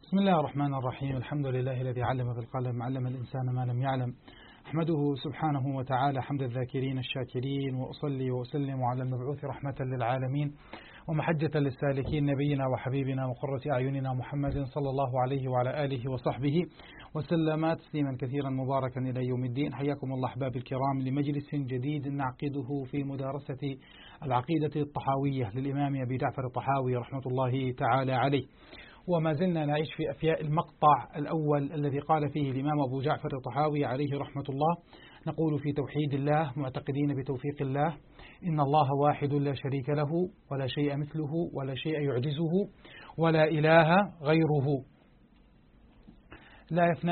بسم الله الرحمن الرحيم. الحمد لله الذي علم بالقلم، علم الإنسان ما لم يعلم. أحمده سبحانه وتعالى حمد الذاكرين الشاكرين، وأصلي وأسلم على المبعوث رحمة للعالمين ومحجة للسالكين، نبينا وحبيبنا وقرة أعيننا محمد صلى الله عليه وعلى آله وصحبه وسلم تسليما كثيرا مباركا إلى يوم الدين. حياكم الله أحباب الكرام لمجلس جديد نعقده في مدارسة العقيدة الطحاوية للإمام أبي جعفر الطحاوي رحمة الله تعالى عليه. وما زلنا نعيش في أفياء المقطع الأول الذي قال فيه الإمام أبو جعفر الطحاوي عليه رحمة الله: نقول في توحيد الله معتقدين بتوفيق الله، إن الله واحد لا شريك له ولا شيء مثله ولا شيء يعجزه ولا إله غيره، لا يفنى،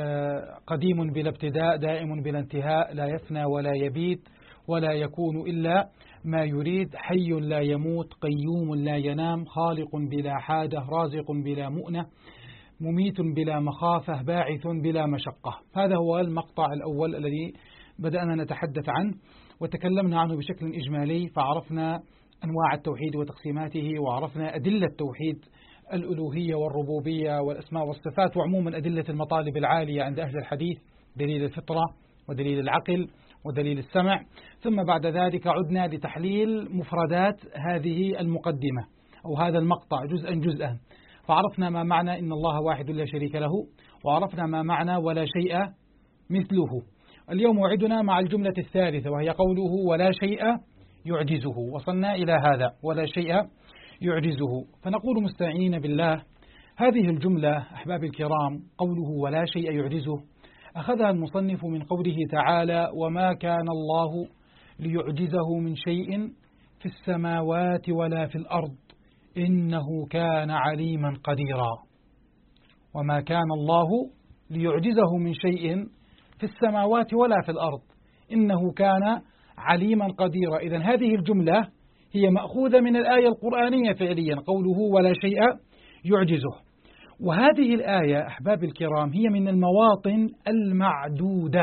قديم بلا ابتداء، دائم بلا انتهاء، لا يفنى ولا يبيد ولا يكون إلا ما يريد، حي لا يموت، قيوم لا ينام، خالق بلا حاجة، رازق بلا مؤنة، مميت بلا مخافة، باعث بلا مشقة. هذا هو المقطع الأول الذي بدأنا نتحدث عنه وتكلمنا عنه بشكل إجمالي، فعرفنا أنواع التوحيد وتقسيماته، وعرفنا أدلة التوحيد: الألوهية والربوبية والأسماء والصفات، وعموما أدلة المطالب العالية عند أهل الحديث: دليل الفطرة ودليل العقل ودليل السمع. ثم بعد ذلك عدنا لتحليل مفردات هذه المقدمة أو هذا المقطع جزءا جزءا، فعرفنا ما معنى إن الله واحد لا شريك له، وعرفنا ما معنى ولا شيء مثله. اليوم موعدنا مع الجملة الثالثة، وهي قوله ولا شيء يعجزه. وصلنا إلى هذا: ولا شيء يعجزه. فنقول مستعينين بالله، هذه الجملة أحباب الكرام، قوله ولا شيء يعجزه، أخذها المصنف من قوله تعالى: وما كان الله ليعجزه من شيء في السماوات ولا في الأرض إنه كان عليما قديرا. وما كان الله ليعجزه من شيء في السماوات ولا في الأرض إنه كان عليما قديرا. إذن هذه الجملة هي مأخوذة من الآية القرآنية فعليا، قوله ولا شيء يعجزه. وهذه الآية أحباب الكرام هي من المواطن المعدودة،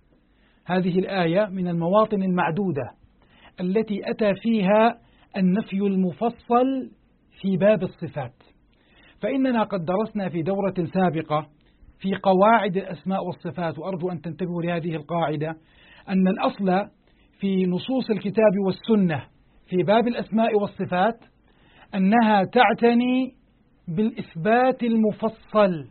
هذه الآية من المواطن المعدودة التي أتى فيها النفي المفصل في باب الصفات. فإننا قد درسنا في دورة سابقة في قواعد الأسماء والصفات، وأرجو أن تنتبهوا لهذه القاعدة: أن الأصل في نصوص الكتاب والسنة في باب الأسماء والصفات أنها تعتني بالإثبات المفصل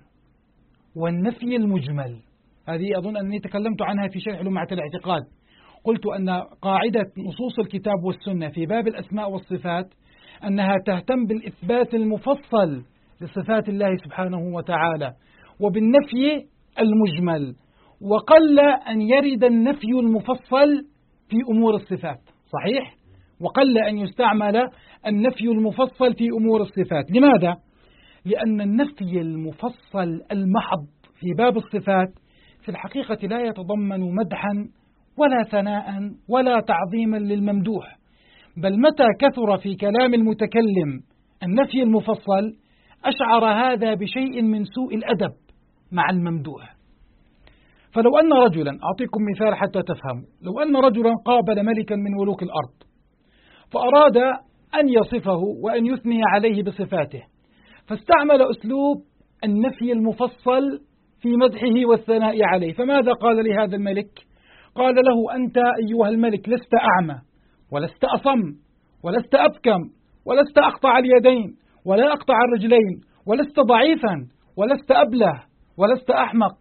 والنفي المجمل. هذه أظن أني تكلمت عنها في شرح لمعة الاعتقاد. قلت أن قاعدة نصوص الكتاب والسنة في باب الأسماء والصفات أنها تهتم بالإثبات المفصل لصفات الله سبحانه وتعالى وبالنفي المجمل، وقل أن يرد النفي المفصل في أمور الصفات، صحيح؟ وقل أن يستعمل النفي المفصل في أمور الصفات. لماذا؟ لأن النفي المفصل المحض في باب الصفات في الحقيقة لا يتضمن مدحا ولا ثناء ولا تعظيما للممدوح، بل متى كثر في كلام المتكلم النفي المفصل أشعر هذا بشيء من سوء الأدب مع الممدوح. فلو أن رجلا، أعطيكم مثال حتى تفهموا، لو أن رجلا قابل ملكا من ملوك الأرض فأراد أن يصفه وأن يثني عليه بصفاته، فاستعمل أسلوب النفي المفصل في مدحه والثناء عليه، فماذا قال لهذا الملك؟ قال له: أنت أيها الملك لست أعمى ولست أصم ولست أبكم ولست أقطع اليدين ولا أقطع الرجلين ولست ضعيفا ولست أبله ولست أحمق.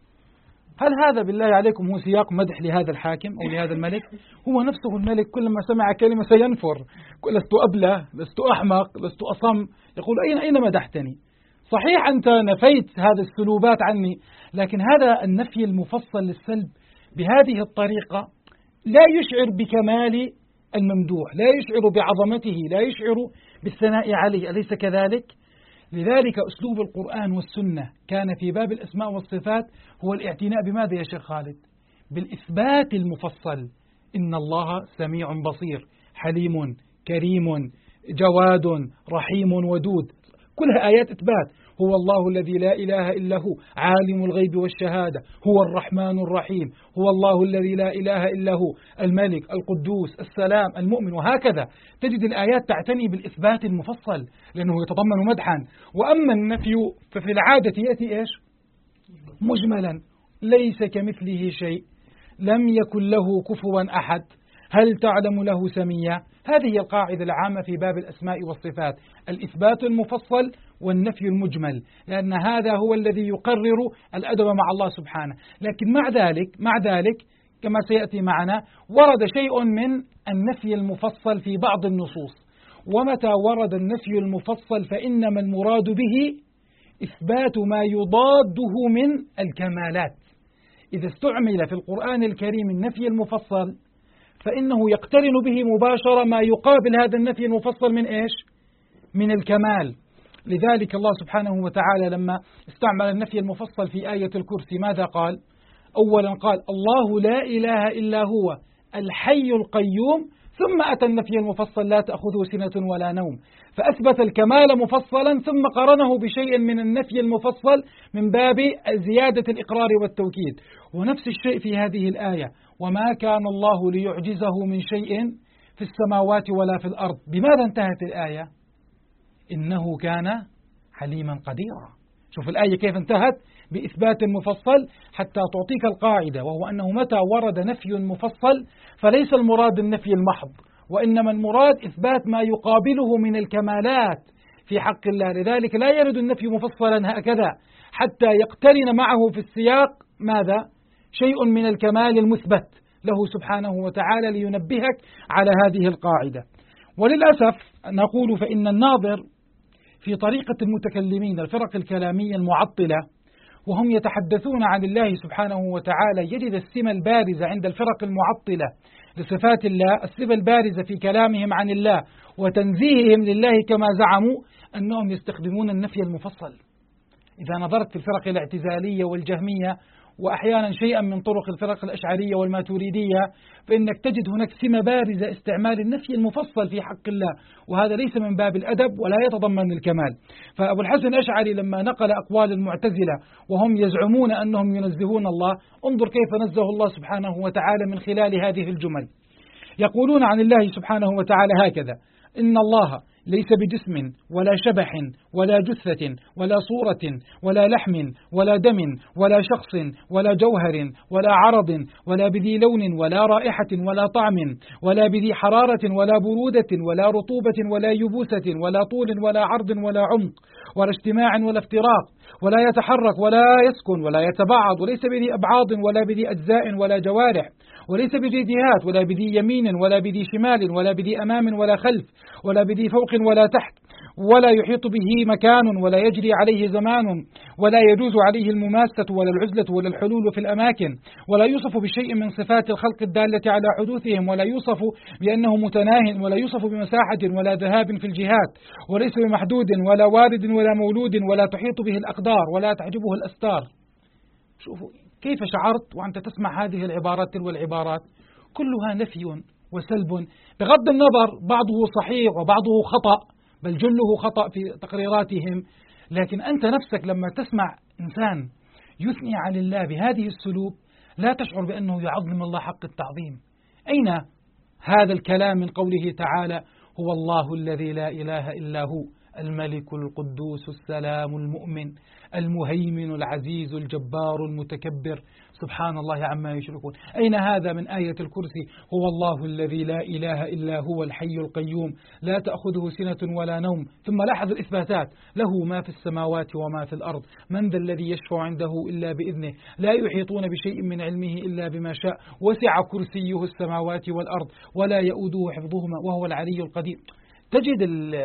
هل هذا بالله عليكم هو سياق مدح لهذا الحاكم أو لهذا الملك؟ هو نفسه الملك كلما سمع كلمة سينفر: لست أبله، لست أحمق، لست أصم. يقول: أين مدحتني؟ صحيح أنت نفيت هذه السلوبات عني، لكن هذا النفي المفصل للسلب بهذه الطريقة لا يشعر بكمال الممدوح، لا يشعر بعظمته، لا يشعر بالثناء عليه، أليس كذلك؟ لذلك أسلوب القرآن والسنة كان في باب الأسماء والصفات هو الاعتناء بماذا يا شيخ خالد؟ بالإثبات المفصل: إن الله سميع بصير، حليم، كريم، جواد، رحيم، ودود. كلها آيات إثبات. هو الله الذي لا إله إلا هو عالم الغيب والشهادة، هو الرحمن الرحيم، هو الله الذي لا إله إلا هو الملك القدوس السلام المؤمن، وهكذا تجد الآيات تعتني بالإثبات المفصل لأنه يتضمن مدحا. وأما النفي ففي العادة يأتي إيش؟ مجملا، ليس كمثله شيء، لم يكن له كفوا أحد، هل تعلم له سميا. هذه القاعدة العامة في باب الأسماء والصفات، الإثبات المفصل والنفي المجمل، لأن هذا هو الذي يقرر الأدب مع الله سبحانه. لكن مع ذلك كما سيأتي معنا ورد شيء من النفي المفصل في بعض النصوص، ومتى ورد النفي المفصل فإنما المراد به إثبات ما يضاده من الكمالات. إذا استعمل في القرآن الكريم النفي المفصل فإنه يقترن به مباشرة ما يقابل هذا النفي المفصل من إيش؟ من الكمال. لذلك الله سبحانه وتعالى لما استعمل النفي المفصل في آية الكرسي ماذا قال؟ أولا قال الله لا إله إلا هو الحي القيوم، ثم أتى النفي المفصل لا تأخذه سنة ولا نوم، فأثبت الكمال مفصلا ثم قرنه بشيء من النفي المفصل من باب زيادة الإقرار والتوكيد. ونفس الشيء في هذه الآية، وما كان الله ليعجزه من شيء في السماوات ولا في الأرض. بماذا انتهت الآية؟ إنه كان حليما قديرا. شوف الآية كيف انتهت، بإثبات مفصل حتى تعطيك القاعدة، وهو أنه متى ورد نفي مفصل فليس المراد النفي المحض، وإنما المراد إثبات ما يقابله من الكمالات في حق الله. لذلك لا يرد النفي مفصلا هكذا حتى يقترن معه في السياق ماذا؟ شيء من الكمال المثبت له سبحانه وتعالى لينبهك على هذه القاعدة. وللأسف نقول فإن الناظر في طريقة المتكلمين الفرق الكلامية المعطلة وهم يتحدثون عن الله سبحانه وتعالى يجد السمة البارزة عند الفرق المعطلة لصفات الله، السمة البارزة في كلامهم عن الله وتنزيههم لله كما زعموا أنهم يستخدمون النفي المفصل. إذا نظرت في الفرق الاعتزالية والجهمية وأحيانا شيئا من طرق الفرق الأشعرية والماتريدية فإنك تجد هناك سمة بارزة استعمال النفي المفصل في حق الله، وهذا ليس من باب الأدب ولا يتضمن الكمال. فأبو الحسن الأشعري لما نقل أقوال المعتزلة وهم يزعمون أنهم ينزهون الله، انظر كيف نزه الله سبحانه وتعالى من خلال هذه الجمل. يقولون عن الله سبحانه وتعالى هكذا: إن الله ليس بجسم ولا شبح ولا جثة ولا صورة ولا لحم ولا دم ولا شخص ولا جوهر ولا عرض ولا بذي لون ولا رائحة ولا طعم ولا بذي حرارة ولا برودة ولا رطوبة ولا يبوسة ولا طول ولا عرض ولا عمق ولا اجتماع ولا افتراق ولا يتحرك ولا يسكن ولا يتبعض وليس بذي أبعاض ولا بذي أجزاء ولا جوارح وليس بذي جهات ولا بذي يمين ولا بذي شمال ولا بذي أمام ولا خلف ولا بذي فوق ولا تحت ولا يحيط به مكان ولا يجري عليه زمان ولا يجوز عليه المماسة ولا العزلة ولا الحلول في الأماكن ولا يوصف بشيء من صفات الخلق الدالة على حدوثهم ولا يوصف بأنه متناه ولا يوصف بمساحة ولا ذهاب في الجهات وليس بمحدود ولا وارد ولا مولود ولا تحيط به الأقدار ولا تحجبه الأستار. شوفوا كيف شعرت وأنت تسمع هذه العبارات تلو العبارات كلها نفي وسلب، بغض النظر بعضه صحيح وبعضه خطأ بل جله خطأ في تقريراتهم، لكن أنت نفسك لما تسمع إنسان يثني على الله بهذه السلوب لا تشعر بأنه يعظم الله حق التعظيم. أين هذا الكلام من قوله تعالى: هو الله الذي لا إله إلا هو الملك القدوس السلام المؤمن المهيمن العزيز الجبار المتكبر سبحان الله عما يشركون. أين هذا من آية الكرسي: هو الله الذي لا إله إلا هو الحي القيوم لا تأخذه سنة ولا نوم. ثم لاحظ الإثباتات: له ما في السماوات وما في الأرض من ذا الذي يشفع عنده إلا بإذنه لا يحيطون بشيء من علمه إلا بما شاء وسع كرسيه السماوات والأرض ولا يؤوده حفظهما وهو العلي القدير. تجد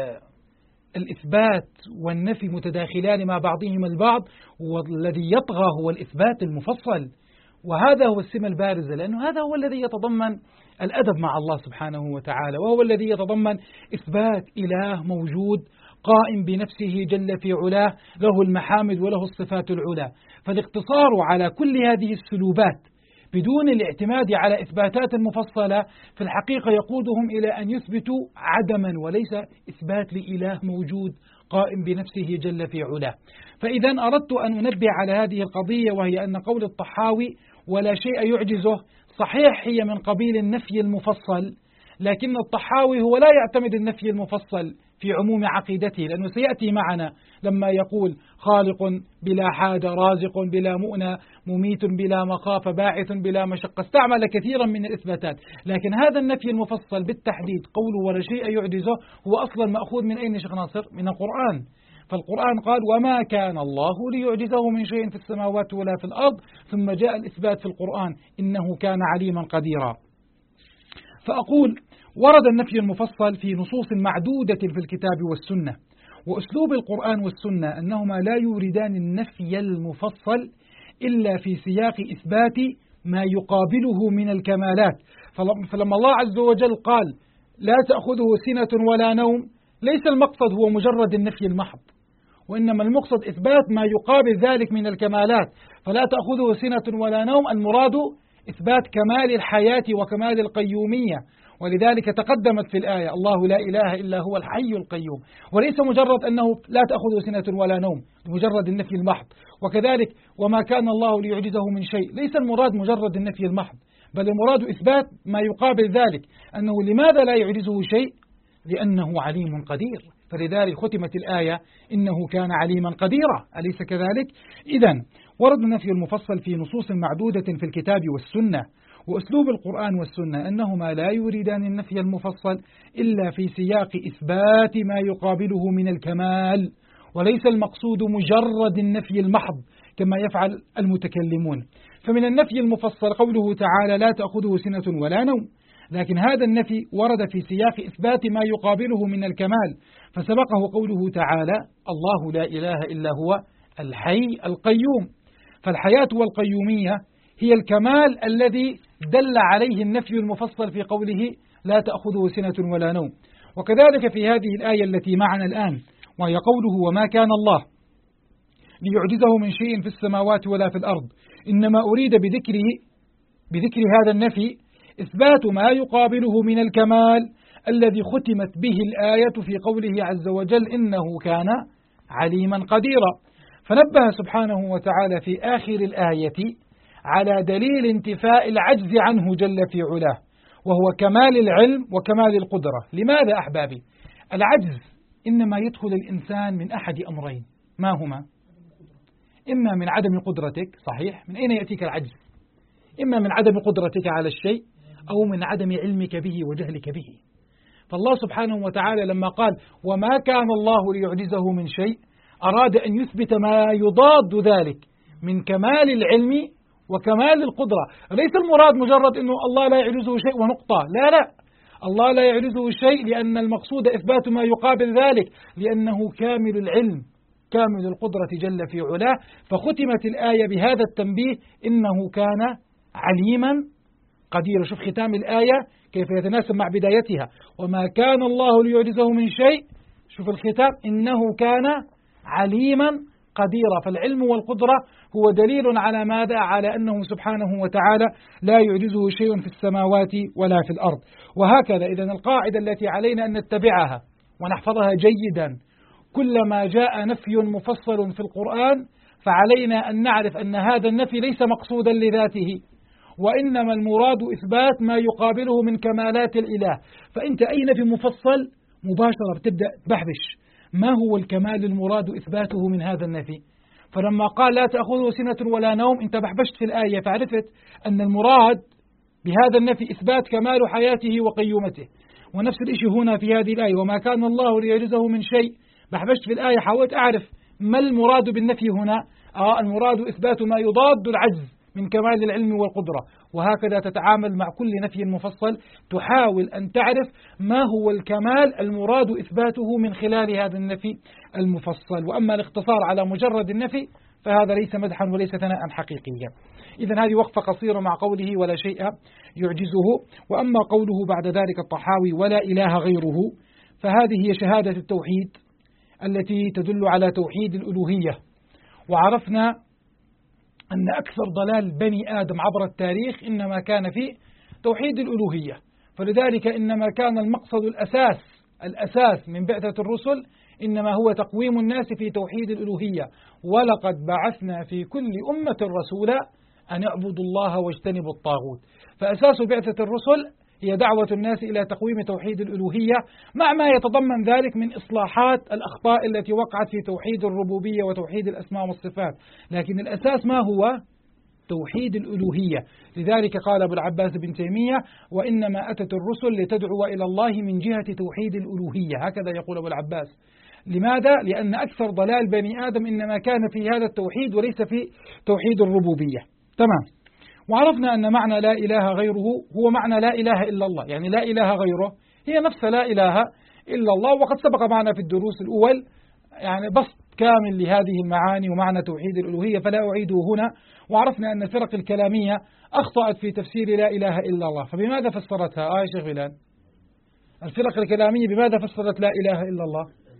الإثبات والنفي متداخلان مع بعضهما البعض، والذي يطغى هو الإثبات المفصل، وهذا هو السمة البارزة، لأنه هذا هو الذي يتضمن الأدب مع الله سبحانه وتعالى، وهو الذي يتضمن إثبات إله موجود قائم بنفسه جل في علاه له المحامد وله الصفات العلى. فالاقتصار على كل هذه السلوبات بدون الاعتماد على إثباتات مفصلة في الحقيقة يقودهم إلى أن يثبتوا عدما وليس إثبات لإله موجود قائم بنفسه جل في علاه. فإذا أردت أن أنبه على هذه القضية، وهي أن قول الطحاوي ولا شيء يعجزه صحيح هي من قبيل النفي المفصل، لكن الطحاوي هو لا يعتمد النفي المفصل في عموم عقيدته، لأنه سيأتي معنا لما يقول خالق بلا حاجة، رازق بلا مؤنة، مميت بلا مخافة، باعث بلا مشقة، استعمل كثيرا من الإثباتات. لكن هذا النفي المفصل بالتحديد قوله ولا شيء يعجزه هو أصلا مأخوذ من أين شيخ ناصر؟ من القرآن. فالقرآن قال وما كان الله ليعجزه من شيء في السماوات ولا في الأرض، ثم جاء الإثبات في القرآن إنه كان عليما قديرا. فأقول ورد النفي المفصل في نصوص معدودة في الكتاب والسنة، وأسلوب القرآن والسنة أنهما لا يوردان النفي المفصل إلا في سياق إثبات ما يقابله من الكمالات. فلما الله عز وجل قال لا تأخذه سنة ولا نوم، ليس المقصد هو مجرد النفي المحض، وإنما المقصد إثبات ما يقابل ذلك من الكمالات. فلا تأخذه سنة ولا نوم المراد إثبات كمال الحياة وكمال القيومية، ولذلك تقدمت في الآية الله لا إله إلا هو الحي القيوم، وليس مجرد أنه لا تأخذه سنة ولا نوم مجرد النفي المحض. وكذلك وما كان الله ليعجزه من شيء، ليس المراد مجرد النفي المحض، بل المراد إثبات ما يقابل ذلك، أنه لماذا لا يعجزه شيء؟ لأنه عليم قدير، فلذلك ختمت الآية إنه كان عليما قديرا، أليس كذلك؟ إذن ورد النفي المفصل في نصوص معدودة في الكتاب والسنة، وأسلوب القرآن والسنة أنهما لا يريدان النفي المفصل إلا في سياق إثبات ما يقابله من الكمال، وليس المقصود مجرد النفي المحض كما يفعل المتكلمون. فمن النفي المفصل قوله تعالى لا تأخذه سنة ولا نوم، لكن هذا النفي ورد في سياق إثبات ما يقابله من الكمال، فسبقه قوله تعالى الله لا إله إلا هو الحي القيوم. فالحياة والقيومية هي الكمال الذي دل عليه النفي المفصل في قوله لا تأخذه سنة ولا نوم. وكذلك في هذه الآية التي معنا الآن، وهي قوله وما كان الله ليعجزه من شيء في السماوات ولا في الأرض، إنما أريد بذكر هذا النفي إثبات ما يقابله من الكمال الذي ختمت به الآية في قوله عز وجل إنه كان عليما قديرا. فنبه سبحانه وتعالى في آخر الآية على دليل انتفاء العجز عنه جل في علاه، وهو كمال العلم وكمال القدرة. لماذا أحبابي؟ العجز إنما يدخل الإنسان من أحد أمرين، ما هما؟ إما من عدم قدرتك، صحيح، من أين يأتيك العجز؟ إما من عدم قدرتك على الشيء أو من عدم علمك به وجهلك به. فالله سبحانه وتعالى لما قال وما كان الله ليعجزه من شيء أراد أن يثبت ما يضاد ذلك من كمال العلم وكمال القدرة. ليس المراد مجرد أنه الله لا يعجزه شيء ونقطة، لا، الله لا يعجزه شيء لأن المقصود إثبات ما يقابل ذلك، لأنه كامل العلم كامل القدرة جل في علاه. فختمت الآية بهذا التنبيه إنه كان عليما قدير. شوف ختام الآية كيف يتناسب مع بدايتها، وما كان الله ليعجزه من شيء، شوف الختام إنه كان عليما قديرا. فالعلم والقدرة هو دليل على ماذا؟ على أنه سبحانه وتعالى لا يعجزه شيء في السماوات ولا في الأرض. وهكذا إذن القاعدة التي علينا أن نتبعها ونحفظها جيدا، كلما جاء نفي مفصل في القرآن فعلينا أن نعرف أن هذا النفي ليس مقصودا لذاته، وإنما المراد إثبات ما يقابله من كمالات الإله. فأنت أي نفي مفصل مباشرة بتبدأ تبحبش ما هو الكمال المراد إثباته من هذا النفي. فلما قال لا تأخذه سنة ولا نوم أنت بحبشت في الآية، فعرفت أن المراد بهذا النفي إثبات كمال حياته وقيومته. ونفس الشيء هنا في هذه الآية وما كان الله ليعجزه من شيء، بحبشت في الآية حاولت أعرف ما المراد بالنفي هنا. المراد إثبات ما يضاد العجز من كمال العلم والقدرة. وهكذا تتعامل مع كل نفي مفصل، تحاول أن تعرف ما هو الكمال المراد إثباته من خلال هذا النفي المفصل. وأما الاختصار على مجرد النفي فهذا ليس مدحا وليس ثناء حقيقيا. إذن هذه وقفة قصيرة مع قوله ولا شيء يعجزه. وأما قوله بعد ذلك الطحاوي ولا إله غيره، فهذه هي شهادة التوحيد التي تدل على توحيد الألوهية. وعرفنا أن أكثر ضلال بني آدم عبر التاريخ إنما كان في توحيد الألوهية، فلذلك إنما كان المقصد الأساس من بعثة الرسل إنما هو تقويم الناس في توحيد الألوهية. ولقد بعثنا في كل أمة رسولا أن اعبدوا الله واجتنبوا الطاغوت. فأساس بعثة الرسل هي دعوة الناس إلى تقويم توحيد الألوهية مع ما يتضمن ذلك من إصلاحات الأخطاء التي وقعت في توحيد الربوبية وتوحيد الأسماء والصفات، لكن الأساس ما هو؟ توحيد الألوهية. لذلك قال أبو العباس بن تيمية: وإنما أتت الرسل لتدعو إلى الله من جهة توحيد الألوهية، هكذا يقول أبو العباس. لماذا؟ لأن أكثر ضلال بني آدم إنما كان في هذا التوحيد وليس في توحيد الربوبية. تمام. وعرفنا أن معنى لا إله غيره هو معنى لا إله إلا الله، يعني لا إله غيره هي نفس لا إله إلا الله. وقد سبق معنا في الدروس الأول يعني بسط كامل لهذه المعاني ومعنى توحيد الألوهية، فلا أعيده هنا. وعرفنا أن الفرق الكلامية أخطأت في تفسير لا إله إلا الله، فبماذا فسرتها؟ يا شيخ بلال، الفرق الكلامية بماذا فسرت لا إله إلا الله؟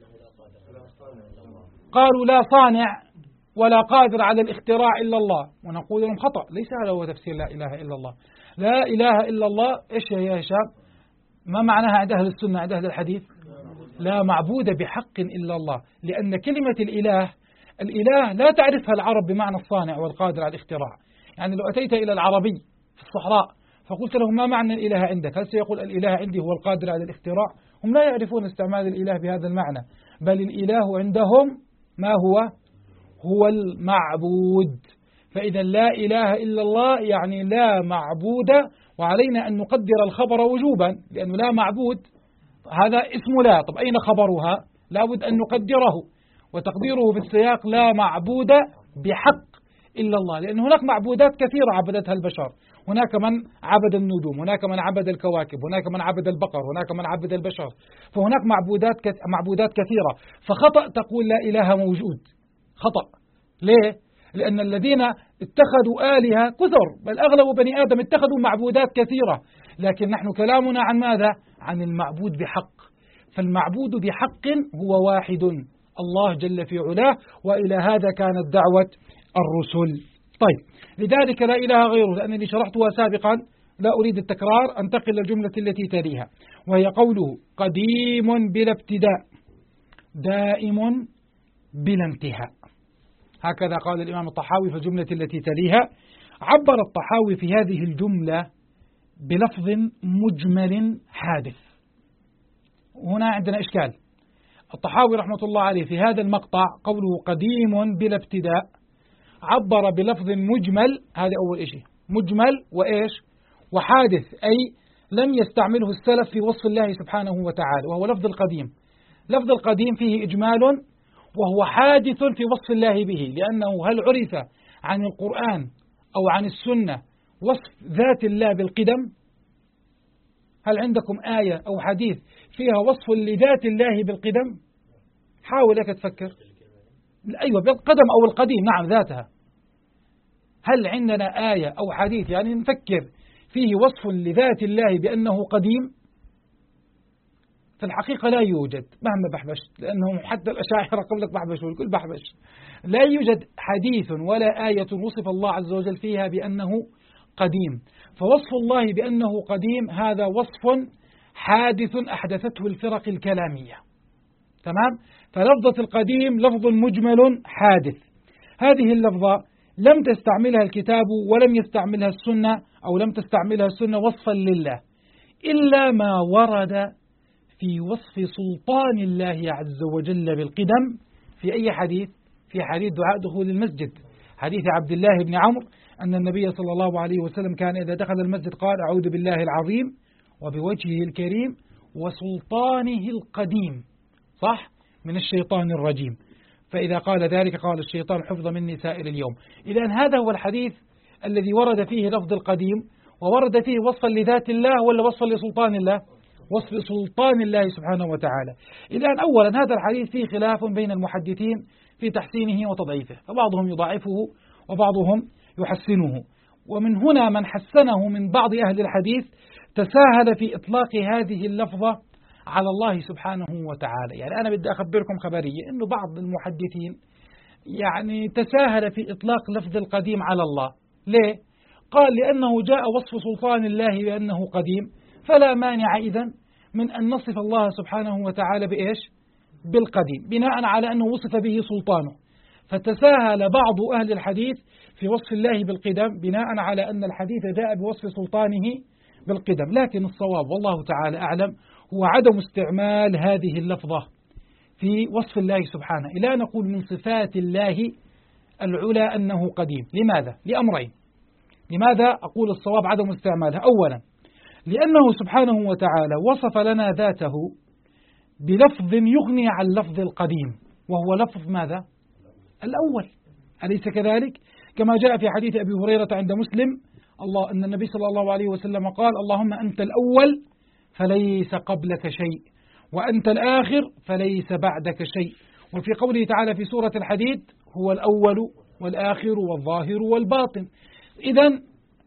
قالوا لا صانع ولا قادر على الاختراع إلا الله، ونقول لهم خطأ، ليس هذا هو تفسير لا إله إلا الله. لا إله إلا الله إيش هي يا هشام؟ ما معناها عند أهل السنة عند أهل الحديث؟ لا معبود بحق إلا الله، لأن كلمة الإله لا تعرفها العرب بمعنى الصانع والقادر على الاختراع. يعني لو أتيت إلى العربي في الصحراء فقلت له ما معنى الإله عندك؟ هل سيقول الإله عندي هو القادر على الاختراع؟ هم لا يعرفون استعمال الإله بهذا المعنى، بل الإله عندهم ما هو المعبود. فإذا لا إله إلا الله يعني لا معبود، وعلينا أن نقدر الخبر وجوبا، لأنه لا معبود هذا اسم لا، طب أين خبرها؟ لابد أن نقدره، وتقديره في السياق لا معبود بحق إلا الله، لأن هناك معبودات كثيرة عبدتها البشر، هناك من عبد النجوم، هناك من عبد الكواكب، هناك من عبد البقر، هناك من عبد البشر، فهناك معبودات كثيرة. فخطأ تقول لا إله موجود، خطأ. ليه؟ لأن الذين اتخذوا آلهة كثر، بل أغلب بني آدم اتخذوا معبودات كثيرة، لكن نحن كلامنا عن ماذا؟ عن المعبود بحق. فالمعبود بحق هو واحد، الله جل في علاه، وإلى هذا كانت دعوة الرسل. طيب، لذلك لا إله غيره، لأنني شرحتها سابقا لا أريد التكرار. أنتقل للجملة التي تليها، وهي قوله قديم بلا ابتداء دائم بلا انتهاء. هكذا قال الإمام الطحاوي في الجملة التي تليها. عبر الطحاوي في هذه الجملة بلفظ مجمل حادث. هنا عندنا إشكال. الطحاوي رحمة الله عليه في هذا المقطع قوله قديم بلا ابتداء عبر بلفظ مجمل، هذا أول شيء، مجمل وإيش؟ وحادث، أي لم يستعمله السلف في وصف الله سبحانه وتعالى، وهو لفظ القديم. لفظ القديم فيه إجمال وهو حادث في وصف الله به، لأنه هل عرف عن القرآن أو عن السنة وصف ذات الله بالقدم؟ هل عندكم آية أو حديث فيها وصف لذات الله بالقدم؟ حاول لك تفكر. أيوة، بالقدم أو القديم، نعم ذاتها. هل عندنا آية أو حديث يعني نفكر فيه وصف لذات الله بأنه قديم؟ في الحقيقة لا يوجد مهما بحبشت، لأنهم حتى الأشاعرة قبلك بحبشوا الكل بحبش. لا يوجد حديث ولا آية وصف الله عز وجل فيها بأنه قديم. فوصف الله بأنه قديم هذا وصف حادث أحدثته الفرق الكلامية. تمام؟ فلفظة القديم لفظ مجمل حادث. هذه اللفظة لم تستعملها الكتاب ولم يستعملها السنة، أو لم تستعملها السنة وصفا لله، إلا ما ورد في وصف سلطان الله عز وجل بالقدم. في أي حديث؟ في حديث دعاء دخول المسجد، حديث عبد الله بن عمرو أن النبي صلى الله عليه وسلم كان إذا دخل المسجد قال أعوذ بالله العظيم وبوجهه الكريم وسلطانه القديم، صح؟ من الشيطان الرجيم. فإذا قال ذلك قال الشيطان حفظ مني سائر اليوم. إذن هذا هو الحديث الذي ورد فيه لفظ القديم، وورد فيه وصفا لذات الله ولا وصفا لسلطان الله؟ وصف سلطان الله سبحانه وتعالى. إذن أولا هذا الحديث فيه خلاف بين المحدثين في تحسينه وتضعيفه، فبعضهم يضعفه وبعضهم يحسنه، ومن هنا من حسنه من بعض أهل الحديث تساهل في إطلاق هذه اللفظة على الله سبحانه وتعالى. يعني أنا بدي أخبركم خبرية إنه بعض المحدثين يعني تساهل في إطلاق لفظ القديم على الله. ليه؟ قال لأنه جاء وصف سلطان الله بأنه قديم، فلا مانع إذن من أن نصف الله سبحانه وتعالى بإيش؟ بالقديم، بناء على أنه وصف به سلطانه. فتساهل بعض أهل الحديث في وصف الله بالقدم بناء على أن الحديث جاء بوصف سلطانه بالقدم. لكن الصواب والله تعالى أعلم هو عدم استعمال هذه اللفظة في وصف الله سبحانه، إلا نقول من صفات الله العلى أنه قديم. لماذا؟ لأمرين. لماذا أقول الصواب عدم استعمالها؟ أولا لأنه سبحانه وتعالى وصف لنا ذاته بلفظ يغني عن لفظ القديم، وهو لفظ ماذا؟ الأول، أليس كذلك؟ كما جاء في حديث أبي هريرة عند مسلم أن النبي صلى الله عليه وسلم قال: اللهم أنت الأول فليس قبلك شيء، وأنت الآخر فليس بعدك شيء. وفي قوله تعالى في سورة الحديد: هو الأول والآخر والظاهر والباطن. إذن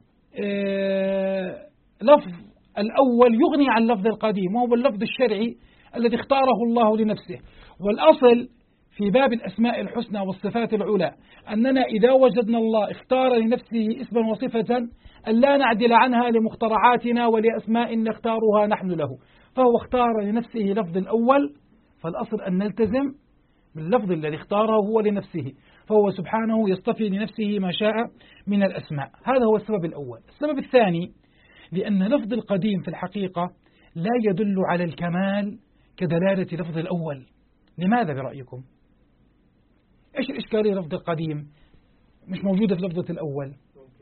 لفظ الأول يغني عن لفظ القديم، وهو اللفظ الشرعي الذي اختاره الله لنفسه. والأصل في باب الأسماء الحسنى والصفات العلى أننا إذا وجدنا الله اختار لنفسه اسما وصفة أن لا نعدل عنها لمخترعاتنا ولأسماء نختارها نحن له، فهو اختار لنفسه لفظ الأول، فالأصل أن نلتزم باللفظ الذي اختاره هو لنفسه، فهو سبحانه يصطفي لنفسه ما شاء من الأسماء. هذا هو السبب الأول. السبب الثاني لأن لفظ القديم في الحقيقة لا يدل على الكمال كدلالة لفظ الأول. لماذا برأيكم؟ إيش الإشكالية؟ لفظ القديم مش موجودة في لفظة الأول.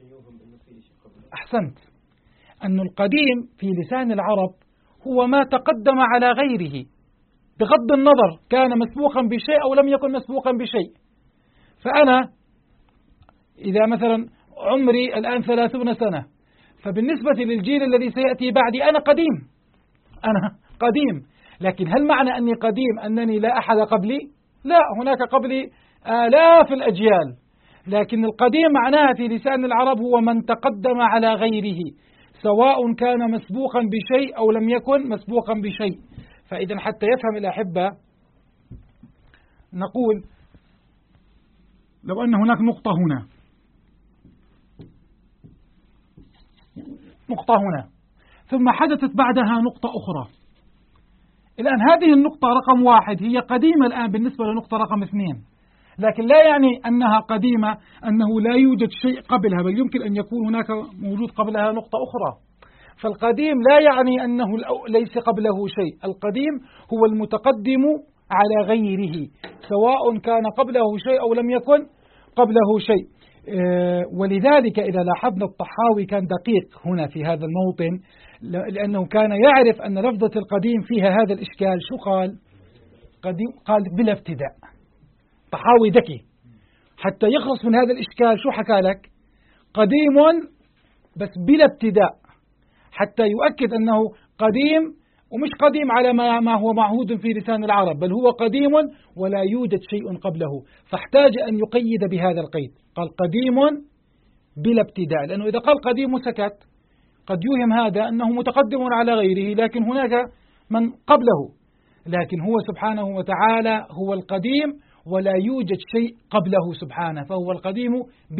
أحسنت، أن القديم في لسان العرب هو ما تقدم على غيره بغض النظر كان مسبوقا بشيء أو لم يكن مسبوقا بشيء. فأنا إذا مثلا عمري الآن 30 سنة، فبالنسبة للجيل الذي سيأتي بعدي أنا قديم. لكن هل معنى أني قديم أنني لا أحد قبلي؟ لا، هناك قبلي آلاف الأجيال. لكن القديم معناها في لسان العرب هو من تقدم على غيره، سواء كان مسبوقا بشيء أو لم يكن مسبوقا بشيء. فإذا حتى يفهم الأحبة نقول لو أن هناك نقطة هنا ثم حدثت بعدها نقطة أخرى، الآن هذه النقطة رقم 1 هي قديمة الآن بالنسبة لنقطة رقم 2، لكن لا يعني أنها قديمة أنه لا يوجد شيء قبلها، بل يمكن أن يكون هناك موجود قبلها نقطة أخرى. فالقديم لا يعني أنه ليس قبله شيء، القديم هو المتقدم على غيره سواء كان قبله شيء أو لم يكن قبله شيء. ولذلك إذا لاحظنا الطحاوي كان دقيق هنا في هذا الموطن، لأنه كان يعرف أن لفظة القديم فيها هذا الإشكال. شو قال؟ قال بلا ابتداء. طحاوي ذكي حتى يخلص من هذا الإشكال. شو حكى لك؟ قديم بس بلا ابتداء، حتى يؤكد أنه قديم ومش قديم على ما هو معهود في لسان العرب، بل هو قديم ولا يوجد شيء قبله، فاحتاج أن يقيد بهذا القيد. قال قديم بلا ابتداء، لأنه إذا قال قديم سكت قد يوهم هذا أنه متقدم على غيره، لكن هناك من قبله. لكن هو سبحانه وتعالى هو القديم ولا يوجد شيء قبله سبحانه، فهو القديم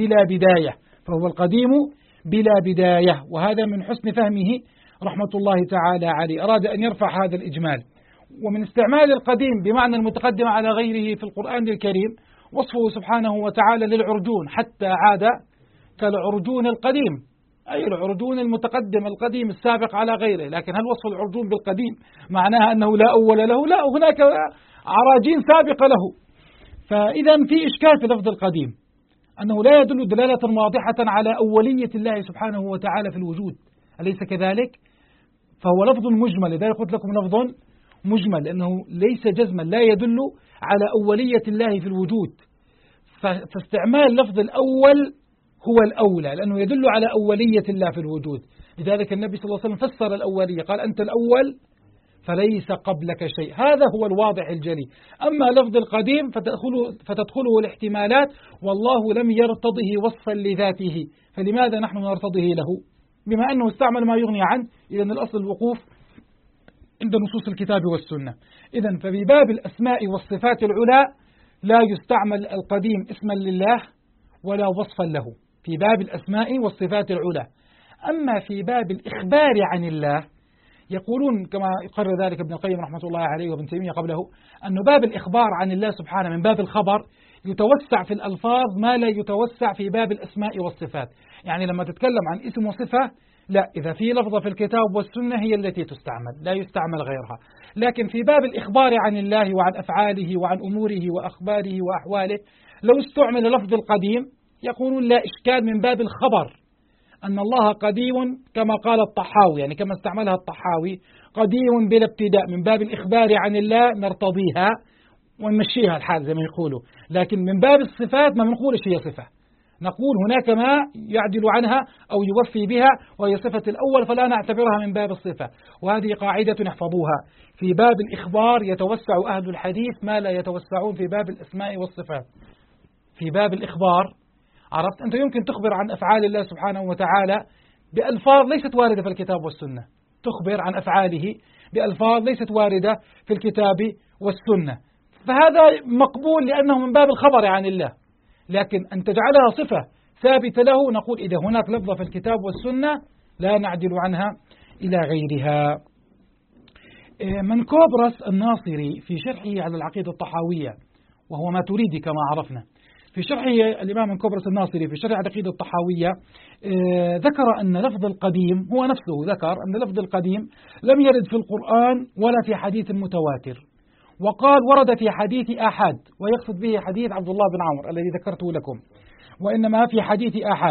بلا بداية. وهذا من حسن فهمه رحمة الله تعالى عليه، أراد أن يرفع هذا الإجمال. ومن استعمال القديم بمعنى المتقدم على غيره في القرآن الكريم وصفه سبحانه وتعالى للعرجون، حتى عاد كالعرجون القديم، أي العرجون المتقدم القديم السابق على غيره. لكن هل وصف العرجون بالقديم معناها أنه لا أول له؟ لا، هناك عراجين سابقة له. فإذا في إشكال في لفظ القديم، أنه لا يدل دلالة واضحة على أولية الله سبحانه وتعالى في الوجود، أليس كذلك؟ فهو لفظ مجمل، لذلك قلت لكم لفظ مجمل لأنه ليس جزما، لا يدل على أولية الله في الوجود. فاستعمال لفظ الأول هو الأولى، لأنه يدل على أولية الله في الوجود. لذلك النبي صلى الله عليه وسلم فسر الأولية، قال أنت الأول فليس قبلك شيء. هذا هو الواضح الجلي. أما لفظ القديم فتدخله الاحتمالات، والله لم يرتضه وصفا لذاته، فلماذا نحن نرتضه له؟ بما أنه استعمل ما يغني عنه. إذن الأصل الوقوف عند نصوص الكتاب والسنة. إذن ففي باب الأسماء والصفات العلى لا يستعمل القديم اسما لله ولا وصفا له في باب الأسماء والصفات العلى. أما في باب الإخبار عن الله يقولون كما يقرر ذلك ابن القيم رحمة الله عليه وابن تيمية قبله أن باب الإخبار عن الله سبحانه من باب الخبر يتوسع في الألفاظ ما لا يتوسع في باب الأسماء والصفات. يعني لما تتكلم عن اسم وصفة لا، إذا في لفظة في الكتاب والسنة هي التي تستعمل، لا يستعمل غيرها. لكن في باب الإخبار عن الله وعن أفعاله وعن أموره وأخباره وأحواله لو استعمل لفظ القديم يقولون لا إشكال من باب الخبر أن الله قديم كما قال الطحاوي، يعني كما استعملها الطحاوي قديم بلا ابتداء، من باب الإخبار عن الله نرتضيها ونمشيها الحال زي ما يقولوا. لكن من باب الصفات ما بنقولش هي صفة، نقول هناك ما يعدل عنها أو يوفي بها وهي صفة الأول فلا نعتبرها من باب الصفة. وهذه قاعدة نحفظوها، في باب الإخبار يتوسع أهل الحديث ما لا يتوسعون في باب الأسماء والصفات. في باب الإخبار عرفت أنت يمكن تخبر عن أفعال الله سبحانه وتعالى بألفاظ ليست واردة في الكتاب والسنة، تخبر عن أفعاله بألفاظ ليست واردة في الكتاب والسنة، فهذا مقبول لأنه من باب الخبر عن الله. لكن أن تجعلها صفة ثابتة له نقول إذا هناك لفظة في الكتاب والسنة لا نعدل عنها إلى غيرها. من كوبرس الناصري في شرحه على العقيدة الطحاوية وهو ما تريد كما عرفنا، في شرحه الإمام من كوبرس الناصري في شرح العقيدة الطحاوية ذكر أن لفظ القديم هو نفسه ذكر أن لفظ القديم لم يرد في القرآن ولا في حديث متواتر، وقال ورد في حديث آحاد، ويقصد به حديث عبد الله بن عمرو الذي ذكرته لكم، وإنما في حديث آحاد.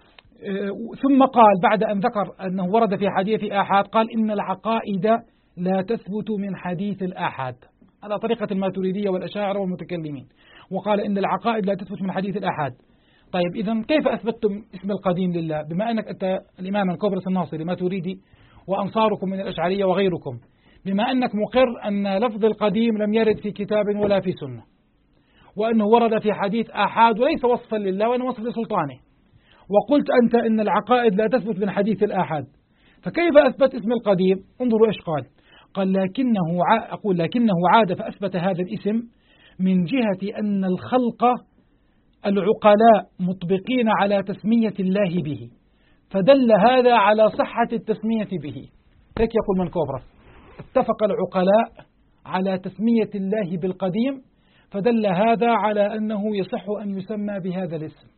ثم قال بعد أن ذكر أنه ورد في حديث آحاد قال إن العقائد لا تثبت من حديث الآحاد على طريقة الماتريدية والأشاعرة والمتكلمين، وقال إن العقائد لا تثبت من حديث الآحاد. طيب إذن كيف أثبتم اسم القديم لله بما أنك أنت الإمام الكوبرس الناصري ماتريدي وأنصاركم من الأشعرية وغيركم، بما أنك مقر أن لفظ القديم لم يرد في كتاب ولا في سنة، وأنه ورد في حديث آحاد وليس وصفا لله وأنه وصف لسلطانه، وقلت أنت إن العقائد لا تثبت من حديث الآحاد، فكيف أثبت اسم القديم؟ انظروا إيش قال لكنه عاد فأثبت هذا الاسم من جهة أن الخلق العقلاء مطبقين على تسمية الله به، فدل هذا على صحة التسمية به. هيك يقول من كوبرس، اتفق العقلاء على تسمية الله بالقديم فدل هذا على أنه يصح أن يسمى بهذا الاسم.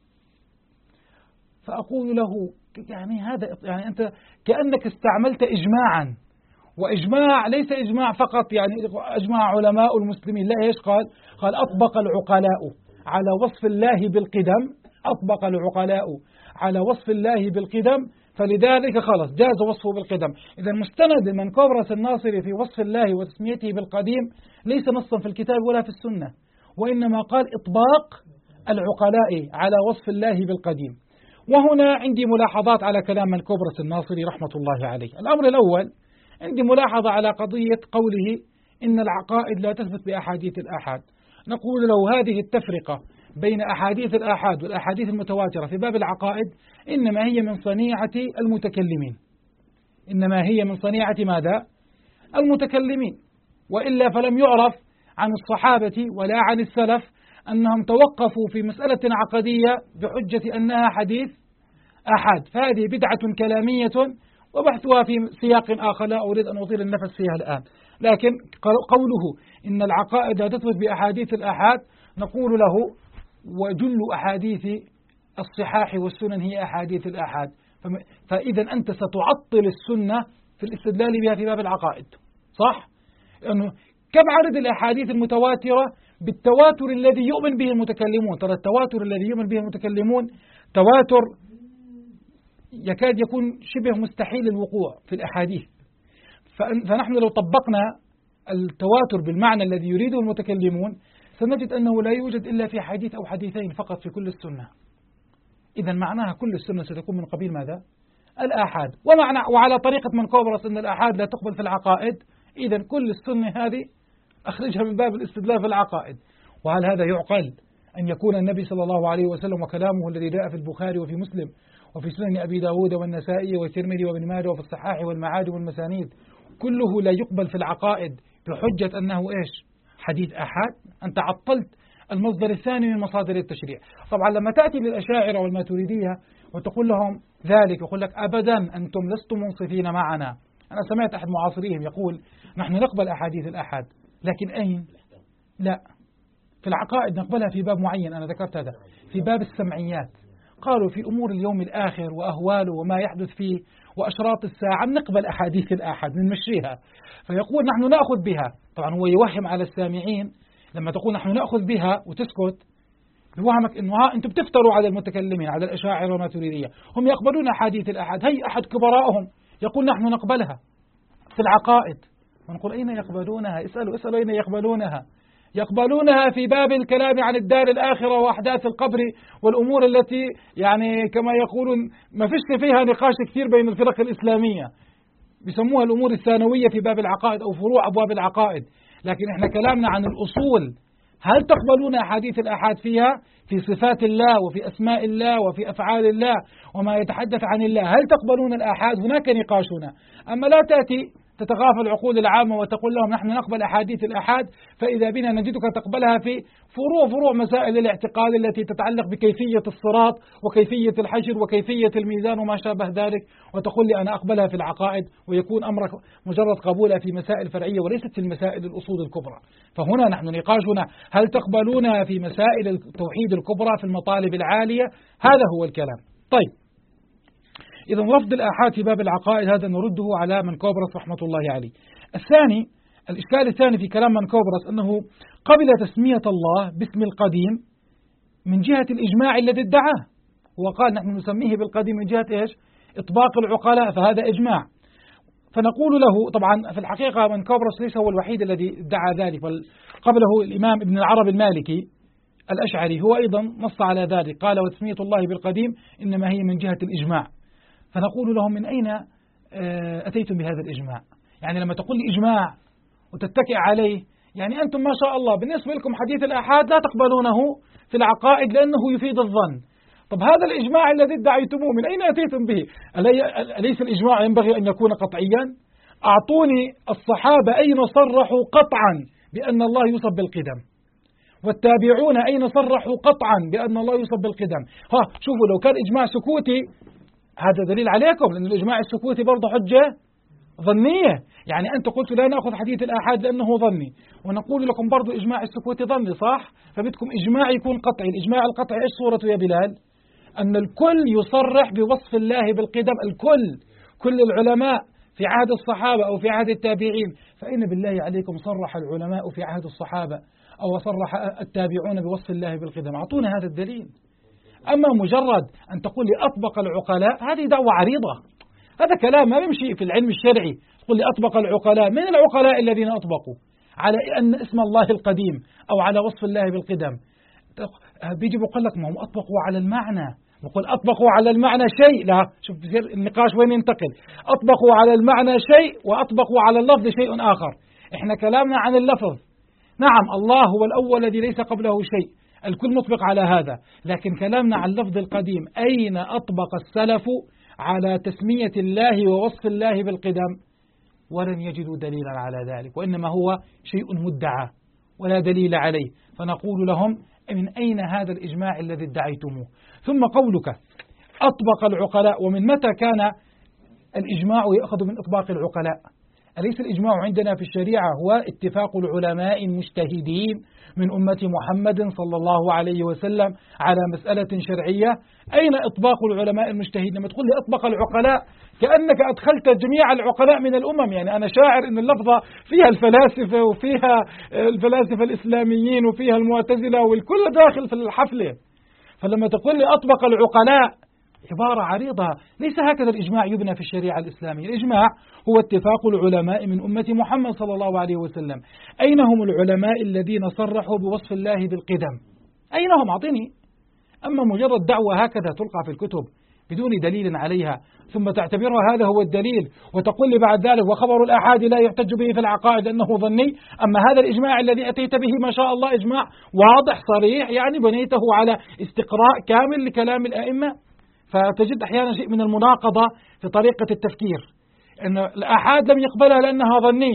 فأقول له يعني أنت كأنك استعملت إجماعا، وإجماع ليس إجماع فقط يعني أجمع علماء المسلمين، لا، إيش قال أطبق العقلاء على وصف الله بالقدم، أطبق العقلاء على وصف الله بالقدم فلذلك خلص جاز وصفه بالقدم. إذا مستند من كوبرس الناصري في وصف الله وتسميته بالقديم ليس نصا في الكتاب ولا في السنة، وإنما قال إطباق العقلاء على وصف الله بالقديم. وهنا عندي ملاحظات على كلام من كوبرس الناصري رحمة الله عليه. الأمر الأول، عندي ملاحظة على قضية قوله إن العقائد لا تثبت بأحاديث الآحاد. نقول لو هذه التفرقة بين أحاديث الآحاد والأحاديث المتواترة في باب العقائد إنما هي من صنيعة المتكلمين، إنما هي من صنيعة ماذا؟ المتكلمين، وإلا فلم يعرف عن الصحابة ولا عن السلف أنهم توقفوا في مسألة عقدية بحجة أنها حديث آحاد، فهذه بدعة كلامية وبحثها في سياق آخر لا أريد أن أطيل النفس فيها الآن. لكن قوله إن العقائد لا تثبت بأحاديث الآحاد نقول له وجل أحاديث الصحاح والسنن هي أحاديث الآحاد، فإذا أنت ستعطل السنة في الاستدلال بها في باب العقائد، صح؟ لأنه كم عدد الأحاديث المتواترة بالتواتر الذي يؤمن به المتكلمون؟ ترى التواتر الذي يؤمن به المتكلمون تواتر يكاد يكون شبه مستحيل الوقوع في الأحاديث، فنحن لو طبقنا التواتر بالمعنى الذي يريده المتكلمون سنجد أنه لا يوجد إلا في حديث أو حديثين فقط في كل السنة. إذا معناها كل السنة ستكون من قبيل ماذا؟ الآحاد. وعلى طريقة من كوبرس أن الآحاد لا تقبل في العقائد، إذا كل السنة هذه أخرجها من باب الاستدلال في العقائد. وهل هذا يعقل أن يكون النبي صلى الله عليه وسلم وكلامه الذي جاء في البخاري وفي مسلم وفي سنن أبي داود والنسائي والترمذي وابن ماجه وفي الصحاح والمعاجم والمسانيد كله لا يقبل في العقائد بحجة أنه إيش؟ حديث آحاد؟ أنت عطلت المصدر الثاني من مصادر التشريع. طبعا لما تأتي للأشاعرة والماتريدية وتقول لهم ذلك، يقول لك أبدا أنتم لستم منصفين معنا. أنا سمعت أحد معاصريهم يقول نحن نقبل أحاديث الآحاد، لكن أين؟ لا، في العقائد نقبلها في باب معين، أنا ذكرت هذا، في باب السمعيات. قالوا في أمور اليوم الآخر وأهواله وما يحدث فيه وأشراط الساعة نقبل أحاديث الآحاد نمشيها. فيقول نحن نأخذ بها. طبعا هو يوهم على السامعين لما تقول نحن نأخذ بها وتسكت، بوهمك أنه أنتم بتفتروا على المتكلمين، على الأشاعرة والماتريدية. هم يقبلون أحاديث الآحاد، هي أحد كبرائهم يقول نحن نقبلها في العقائد. ونقول أين يقبلونها؟ اسألوا أين يقبلونها؟ يقبلونها في باب الكلام عن الدار الآخرة وأحداث القبر والأمور التي يعني كما يقولون ما فيش فيها نقاش كثير بين الفرق الإسلامية، بيسموها الأمور الثانوية في باب العقائد أو فروع أبواب العقائد. لكن إحنا كلامنا عن الأصول. هل تقبلون أحاديث الآحاد فيها في صفات الله وفي أسماء الله وفي أفعال الله وما يتحدث عن الله؟ هل تقبلون الآحاد؟ هناك نقاشنا. أما لا تأتي تتغافل العقول العامة وتقول لهم نحن نقبل أحاديث الآحاد، فإذا بنا نجدك تقبلها في فروع مسائل الاعتقاد التي تتعلق بكيفية الصراط وكيفية الحشر وكيفية الميزان وما شابه ذلك، وتقول لي أنا أقبلها في العقائد، ويكون أمرك مجرد قبولها في مسائل فرعية وليست في المسائل الأصول الكبرى. فهنا نحن نقاشنا هل تقبلونها في مسائل التوحيد الكبرى في المطالب العالية؟ هذا هو الكلام. طيب، إذا رفض الآحاد في باب العقائد هذا نرده على من كوبرس رحمة الله عليه. الثاني، الإشكال الثاني في كلام من كوبرس أنه قبل تسمية الله باسم القديم من جهة الإجماع الذي ادعاه. هو قال نحن نسميه بالقديم من جهة إيش؟ إطباق العقلاء، فهذا إجماع. فنقول له طبعا في الحقيقة من كوبرس ليس هو الوحيد الذي ادعى ذلك، بل قبله الإمام ابن العربي المالكي الأشعري هو أيضا نص على ذلك، قال وتسمية الله بالقديم إنما هي من جهة الإجماع. فنقول لهم من أين أتيتم بهذا الإجماع؟ يعني لما تقول لي إجماع وتتكئ عليه، يعني أنتم ما شاء الله بالنسبة لكم حديث الآحاد لا تقبلونه في العقائد لأنه يفيد الظن. طب هذا الإجماع الذي ادعيتموه من أين أتيتم به؟ أليس الإجماع ينبغي أن يكون قطعيا؟ أعطوني الصحابة أين صرحوا قطعا بأن الله يوصف بالقدم، والتابعون أين صرحوا قطعا بأن الله يوصف بالقدم. شوفوا لو كان إجماع سكوتي هذا دليل عليكم، لأن الإجماع السكوتي برضه حجة ظنية. يعني أنت قلت لا نأخذ حديث الآحاد لأنه ظني، ونقول لكم برضه إجماع السكوتي ظني، صح؟ فبدكم إجماع يكون قطعي. الإجماع القطعي إيش صورته يا بلال؟ أن الكل يصرح بوصف الله بالقدم، كل العلماء في عهد الصحابة أو في عهد التابعين. فإن بالله عليكم صرح العلماء في عهد الصحابة أو صرح التابعون بوصف الله بالقدم؟ أعطونا هذا الدليل. أما مجرد أن تقول لي أطبق العقلاء، هذه دعوة عريضة، هذا كلام ما يمشي في العلم الشرعي. تقول لي أطبق العقلاء، من العقلاء الذين أطبقوا على أن اسم الله القديم أو على وصف الله بالقدم؟ بيجي بقول لك ما هم أطبقوا على المعنى. بقول أطبقوا على المعنى شيء، لا، شوف النقاش وين ينتقل. أطبقوا على المعنى شيء وأطبقوا على اللفظ شيء آخر. إحنا كلامنا عن اللفظ. نعم الله هو الأول الذي ليس قبله شيء، الكل مطبق على هذا، لكن كلامنا عن اللفظ القديم. أين أطبق السلف على تسمية الله ووصف الله بالقدم؟ ولن يجدوا دليلا على ذلك، وإنما هو شيء مدعى ولا دليل عليه. فنقول لهم من أين هذا الإجماع الذي ادعيتموه؟ ثم قولك أطبق العقلاء، ومن متى كان الإجماع يأخذ من إطباق العقلاء؟ أليس الإجماع عندنا في الشريعة هو اتفاق العلماء المجتهدين من أمة محمد صلى الله عليه وسلم على مسألة شرعية؟ أين إطباق العلماء المجتهدين؟ لما تقول لي أطبق العقلاء كأنك أدخلت جميع العقلاء من الأمم. يعني أنا شاعر أن اللفظة فيها الفلاسفة وفيها الفلاسفة الإسلاميين وفيها المعتزلة والكل داخل في الحفلة. فلما تقول لي أطبق العقلاء عبارة عريضة، ليس هكذا الإجماع يبنى في الشريعة الإسلامية. الإجماع هو اتفاق العلماء من أمة محمد صلى الله عليه وسلم. أين هم العلماء الذين صرحوا بوصف الله بالقدم؟ أين هم؟ أعطيني. أما مجرد دعوة هكذا تلقى في الكتب بدون دليل عليها ثم تعتبرها هذا هو الدليل وتقول لي بعد ذلك وخبر الآحاد لا يحتج به في العقائد أنه ظني. أما هذا الإجماع الذي أتيت به ما شاء الله إجماع واضح صريح، يعني بنيته على استقراء كامل لكلام الأئمة. فتجد أحيانا شيء من المناقضة في طريقة التفكير، أن الآحاد لم يقبلها لأنها ظنية،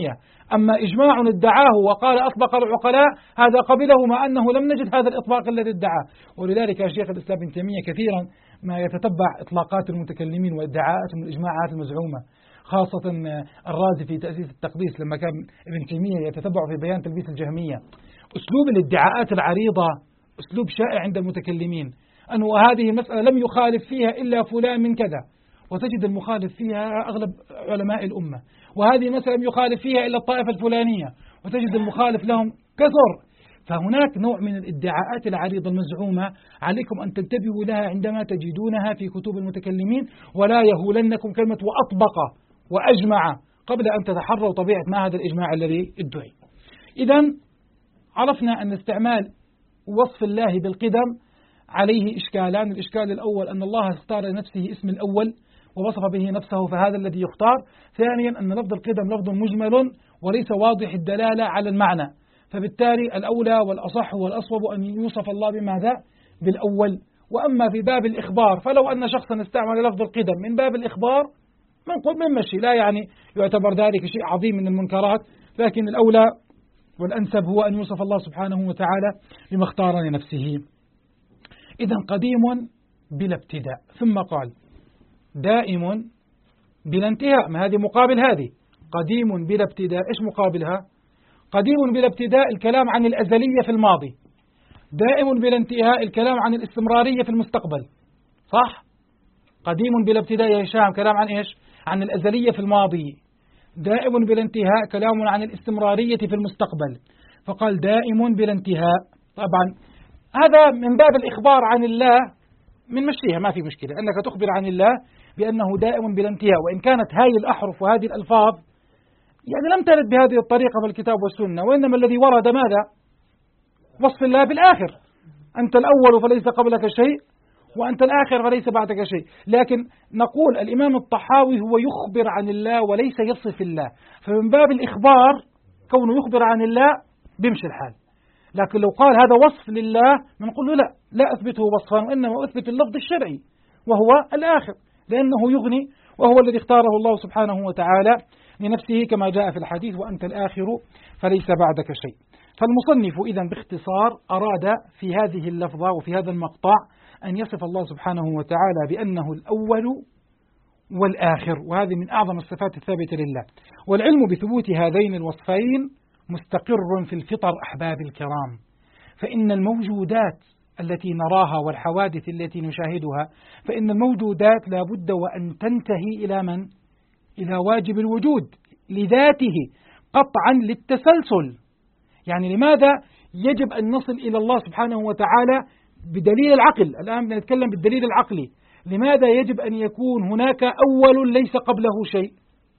أما إجماع ادعاه وقال أطبق العقلاء هذا قبله، مع أنه لم نجد هذا الإطلاق الذي ادعاه. ولذلك يا شيخ الإسلام ابن تيمية كثيرا ما يتتبع إطلاقات المتكلمين وادعاءاتهم الإجماعات المزعومة، خاصة الرازي في تأسيس التقديس لما كان ابن تيمية يتتبع في بيان تلبيس الجهمية. أسلوب الادعاءات العريضة أسلوب شائع عند المتكلمين، أنه هذه المسألة لم يخالف فيها إلا فلان من كذا، وتجد المخالف فيها أغلب علماء الأمة، وهذه المسألة لم يخالف فيها إلا الطائفة الفلانية، وتجد المخالف لهم كثر. فهناك نوع من الادعاءات العريضة المزعومة عليكم أن تنتبهوا لها عندما تجدونها في كتب المتكلمين، ولا يهولنكم كلمة وأطبق وأجمع قبل أن تتحروا طبيعة ما هذا الإجماع الذي ادعي. إذن عرفنا أن استعمال وصف الله بالقدم عليه إشكالان. الإشكال الأول أن الله اختار لنفسه اسم الأول ووصف به نفسه فهذا الذي يختار. ثانيا أن لفظ القدم لفظ مجمل وليس واضح الدلالة على المعنى، فبالتالي الأولى والأصح والأصوب أن يوصف الله بماذا؟ بالأول. وأما في باب الإخبار فلو أن شخصا استعمل لفظ القدم من باب الإخبار من مشي، لا يعني يعتبر ذلك شيء عظيم من المنكرات، لكن الأولى والأنسب هو أن يوصف الله سبحانه وتعالى بما اختار لنفسه. إذن قديم بلا ابتداء، ثم قال دائم بلا انتهاء، ما هذه مقابل هذه. قديم بلا ابتداء إيش مقابلها؟ قديم بلا ابتداء الكلام عن الأزلية في الماضي، دائم بلا انتهاء الكلام عن الاستمرارية في المستقبل، صح؟ قديم بلا ابتداء يا هشام كلام عن إيش؟ عن الأزلية في الماضي. دائم بلا انتهاء كلام عن الاستمرارية في المستقبل، فقال دائم بلا انتهاء. طبعا هذا من باب الإخبار عن الله، من مشيها ما في مشكلة أنك تخبر عن الله بأنه دائم بلا انتهاء، وإن كانت هذه الأحرف وهذه الألفاظ يعني لم ترد بهذه الطريقة في الكتاب والسنة، وإنما الذي ورد ماذا؟ وصف الله بالآخر، أنت الأول فليس قبلك شيء وأنت الآخر فليس بعدك شيء. لكن نقول الإمام الطحاوي هو يخبر عن الله وليس يصف الله، فمن باب الإخبار كونه يخبر عن الله بيمشي الحال. لكن لو قال هذا وصف لله بنقول له لا أثبته وصفا، وإنما أثبت اللفظ الشرعي وهو الآخر، لأنه يغني وهو الذي اختاره الله سبحانه وتعالى لنفسه كما جاء في الحديث وأنت الآخر فليس بعدك شيء. فالمصنف إذن باختصار أراد في هذه اللفظة وفي هذا المقطع أن يصف الله سبحانه وتعالى بأنه الأول والآخر، وهذه من أعظم الصفات الثابتة لله. والعلم بثبوت هذين الوصفين مستقر في الفطر أحباب الكرام، فإن الموجودات التي نراها والحوادث التي نشاهدها، فإن الموجودات لا بد وأن تنتهي إلى من؟ إلى واجب الوجود لذاته قطعا للتسلسل. يعني لماذا يجب أن نصل إلى الله سبحانه وتعالى بدليل العقل؟ الآن نتكلم بالدليل العقلي. لماذا يجب أن يكون هناك أول ليس قبله شيء؟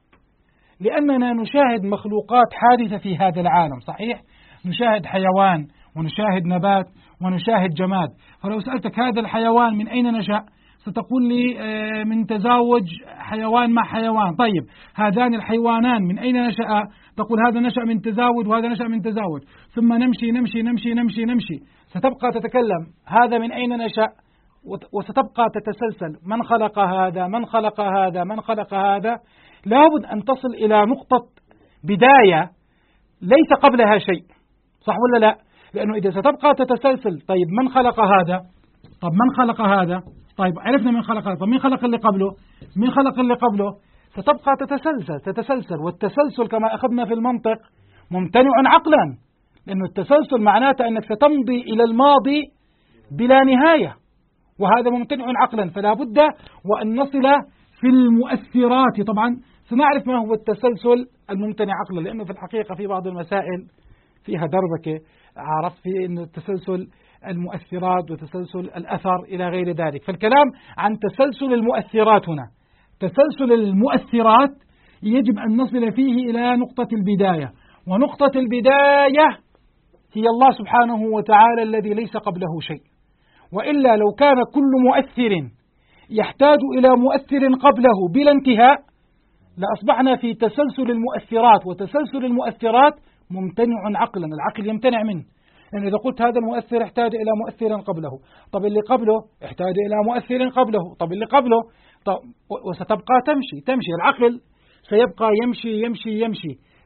لأننا نشاهد مخلوقات حادثة في هذا العالم، صحيح؟ نشاهد حيوان ونشاهد نبات ونشاهد جماد. فلو سألتك هذا الحيوان من أين نشأ؟ ستقول لي من تزاوج حيوان مع حيوان. طيب هذان الحيوانان من أين نشأ؟ تقول هذا نشأ من تزاوج وهذا نشأ من تزاوج. ثم نمشي نمشي نمشي نمشي نمشي، ستبقى تتكلم هذا من أين نشأ، وستبقى تتسلسل من خلق هذا من خلق هذا من خلق هذا. لابد أن تصل إلى نقطة بداية ليس قبلها شيء، صح ولا لا؟ لأنه إذا ستبقى تتسلسل، طيب من خلق هذا؟ طب من خلق هذا؟ طيب عرفنا من خلق هذا، طب من خلق اللي قبله؟ من خلق اللي قبله؟ ستبقى تتسلسل، والتسلسل كما أخذنا في المنطق ممتنع عقلا، لأنه التسلسل معناته أنك ستمضي إلى الماضي بلا نهاية، وهذا ممتنع عقلا. فلا بد وأن نصل في المؤثرات. طبعا سنعرف ما هو التسلسل الممتنع عقلا، لأنه في الحقيقة في بعض المسائل فيها دربكة، عرفت في أن التسلسل المؤثرات وتسلسل الأثر إلى غير ذلك. فالكلام عن تسلسل المؤثرات هنا، تسلسل المؤثرات يجب أن نصل فيه إلى نقطة البداية، ونقطة البداية هي الله سبحانه وتعالى الذي ليس قبله شيء. وإلا لو كان كل مؤثر يحتاج إلى مؤثر قبله بلا انتهاء لأصبحنا في تسلسل المؤثرات، وتسلسل المؤثرات ممتنع عقلا، العقل يمتنع منه. يعني إذا قلت هذا المؤثر يحتاج إلى مؤثر قبله، طب اللي قبله يحتاج إلى مؤثر قبله، طب اللي قبله، طب وستبقى تمشي العقل سيبقى يمشي يمشي يمشي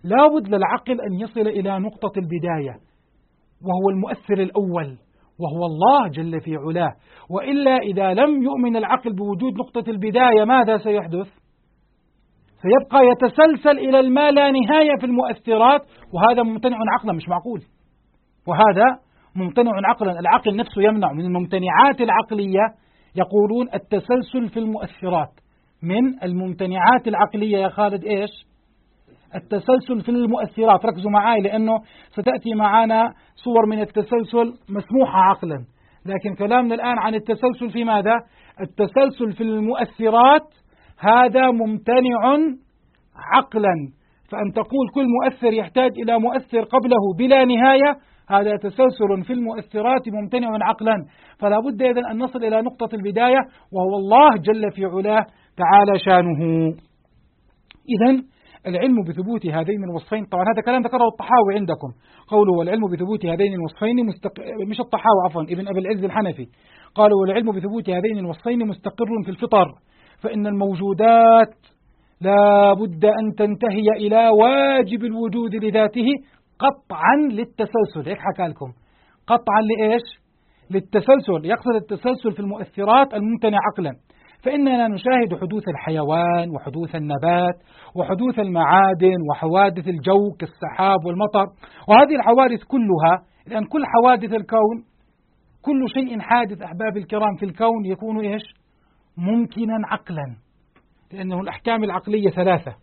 لابد للعقل أن يصل إلى نقطة البداية، وهو المؤثر الأول، وهو الله جل في علاه. وإلا إذا لم يؤمن العقل بوجود نقطة البداية ماذا سيحدث؟ سيبقى يتسلسل إلى الما لا نهاية في المؤثرات، وهذا ممتنع عقلا، مش معقول، وهذا ممتنع عقلا. العقل نفسه يمنع. من الممتنعات العقلية يقولون التسلسل في المؤثرات. من الممتنعات العقلية يا خالد إيش؟ التسلسل في المؤثرات. ركزوا معي لأنه ستأتي معنا صور من التسلسل مسموحة عقلا، لكن كلامنا الآن عن التسلسل في ماذا؟ التسلسل في المؤثرات هذا ممتنع عقلا. فأن تقول كل مؤثر يحتاج إلى مؤثر قبله بلا نهاية، هذا تسلسل في المؤثرات ممتنع عقلا. فلا بد إذن أن نصل إلى نقطة البداية، وهو الله جل في علاه تعالى شانه. إذن العلم بثبوت هذين الوصفين، طبعا هذا كلام ذكره الطحاوي عندكم، قوله والعلم بثبوت هذين الوصفين مش الطحاوي عفوا، ابن أبي العز الحنفي، قالوا والعلم بثبوت هذين الوصفين مستقر في الفطر، فإن الموجودات لا بد أن تنتهي إلى واجب الوجود لذاته قطعا للتسلسل. هيك حكى لكم قطعا لإيش؟ للتسلسل، يقصد التسلسل في المؤثرات الممتنع عقلا. فإننا نشاهد حدوث الحيوان وحدوث النبات وحدوث المعادن وحوادث الجو كالسحاب والمطر، وهذه الحوادث كلها، لأن كل حوادث الكون، كل شيء حادث أحباب الكرام في الكون يكون إيش؟ ممكنا عقلا، لأنه الأحكام العقلية ثلاثة.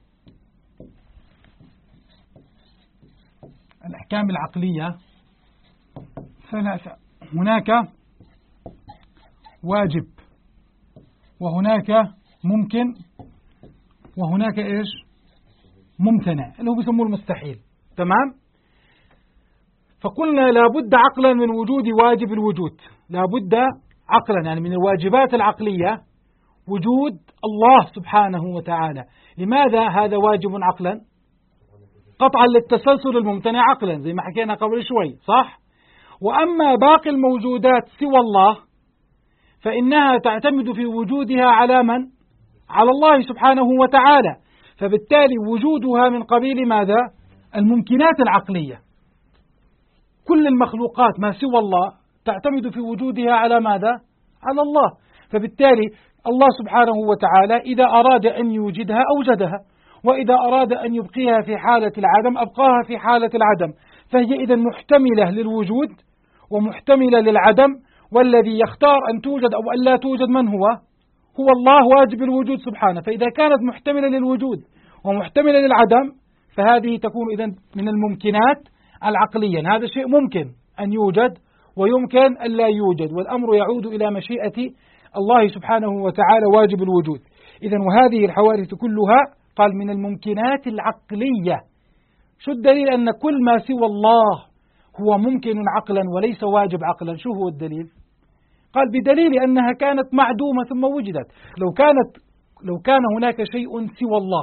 الأحكام العقلية ثلاثة، هناك واجب، وهناك ممكن، وهناك إيش؟ ممتنع، اللي هو بيسموه المستحيل. تمام؟ فقلنا لابد عقلا من وجود واجب الوجود، لابد عقلا يعني من الواجبات العقلية وجود الله سبحانه وتعالى. لماذا هذا واجب عقلا؟ قطعا للتسلسل الممتنع عقلا زي ما حكينا قبل شوي، صح؟ وأما باقي الموجودات سوى الله فإنها تعتمد في وجودها على من؟ على الله سبحانه وتعالى، فبالتالي وجودها من قبيل ماذا؟ الممكنات العقلية. كل المخلوقات ما سوى الله تعتمد في وجودها على ماذا؟ على الله. فبالتالي الله سبحانه وتعالى إذا أراد أن يوجدها أوجدها، وإذا أراد أن يبقيها في حالة العدم أبقاها في حالة العدم، فهي إذا محتملة للوجود ومحتملة للعدم، والذي يختار أن توجد أو أن لا توجد من هو؟ هو الله واجب الوجود سبحانه. فإذا كانت محتملة للوجود ومحتملة للعدم فهذه تكون إذن من الممكنات العقلية. هذا شيء ممكن أن يوجد ويمكن أن لا يوجد، والأمر يعود إلى مشيئة الله سبحانه وتعالى واجب الوجود. إذن وهذه الحوادث كلها قال من الممكنات العقلية. شو الدليل أن كل ما سوى الله هو ممكن عقلا وليس واجب عقلا؟ شو هو الدليل؟ قال بدليل أنها كانت معدومة ثم وجدت. لو كان هناك شيء سوى الله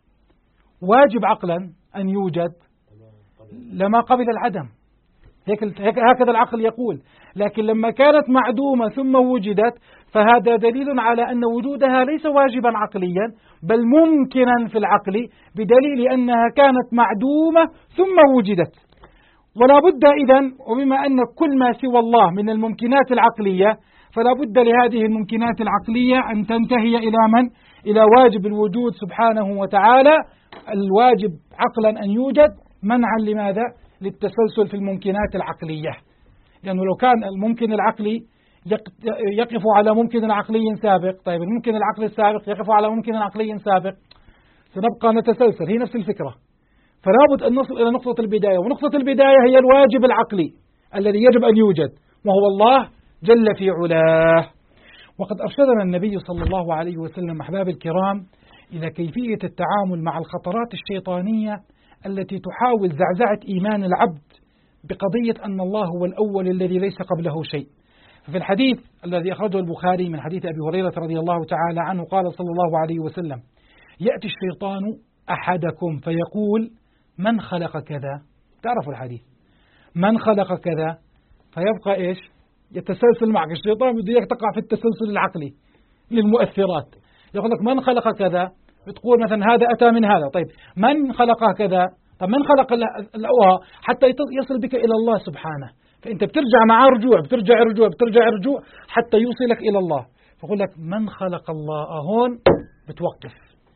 واجب عقلا أن يوجد لما قبل العدم، هكذا العقل يقول. لكن لما كانت معدومة ثم وجدت فهذا دليل على أن وجودها ليس واجبا عقليا بل ممكنا في العقل، بدليل أنها كانت معدومة ثم وجدت. ولا بد إذن، وبما أن كل ما سوى الله من الممكنات العقلية فلا بد لهذه الممكنات العقلية أن تنتهي إلى من؟ إلى واجب الوجود سبحانه وتعالى، الواجب عقلا أن يوجد منعا لماذا؟ للتسلسل في الممكنات العقلية. لأنه لو كان الممكن العقلي يقف على ممكن عقلي سابق، طيب الممكن العقلي السابق يقف على ممكن عقلي سابق، سنبقى نتسلسل. هي نفس الفكرة. فلا بد أن نصل إلى نقطة البداية، ونقطة البداية هي الواجب العقلي الذي يجب أن يوجد، وهو الله جل في علاه. وقد أرشدنا النبي صلى الله عليه وسلم أحباب الكرام إلى كيفية التعامل مع الخطرات الشيطانية التي تحاول زعزعة إيمان العبد بقضية أن الله هو الأول الذي ليس قبله شيء. ففي الحديث الذي أخرجه البخاري من حديث أبي هريرة رضي الله تعالى عنه قال صلى الله عليه وسلم: يأتي الشيطان أحدكم فيقول: من خلق كذا؟ تعرفوا الحديث، من خلق كذا؟ فيبقى إيش؟ يتسلسل معك الشيطان، بده إياك تقع في التسلسل العقلي للمؤثرات. يقول لك من خلق كذا؟ بتقول مثلا هذا أتى من هذا، طيب من خلق كذا؟ طب من خلق الأوها حتى يصل بك إلى الله سبحانه، فأنت بترجع معاه رجوع، بترجع رجوع حتى يوصلك إلى الله. فقول لك من خلق الله، هون بتوقف.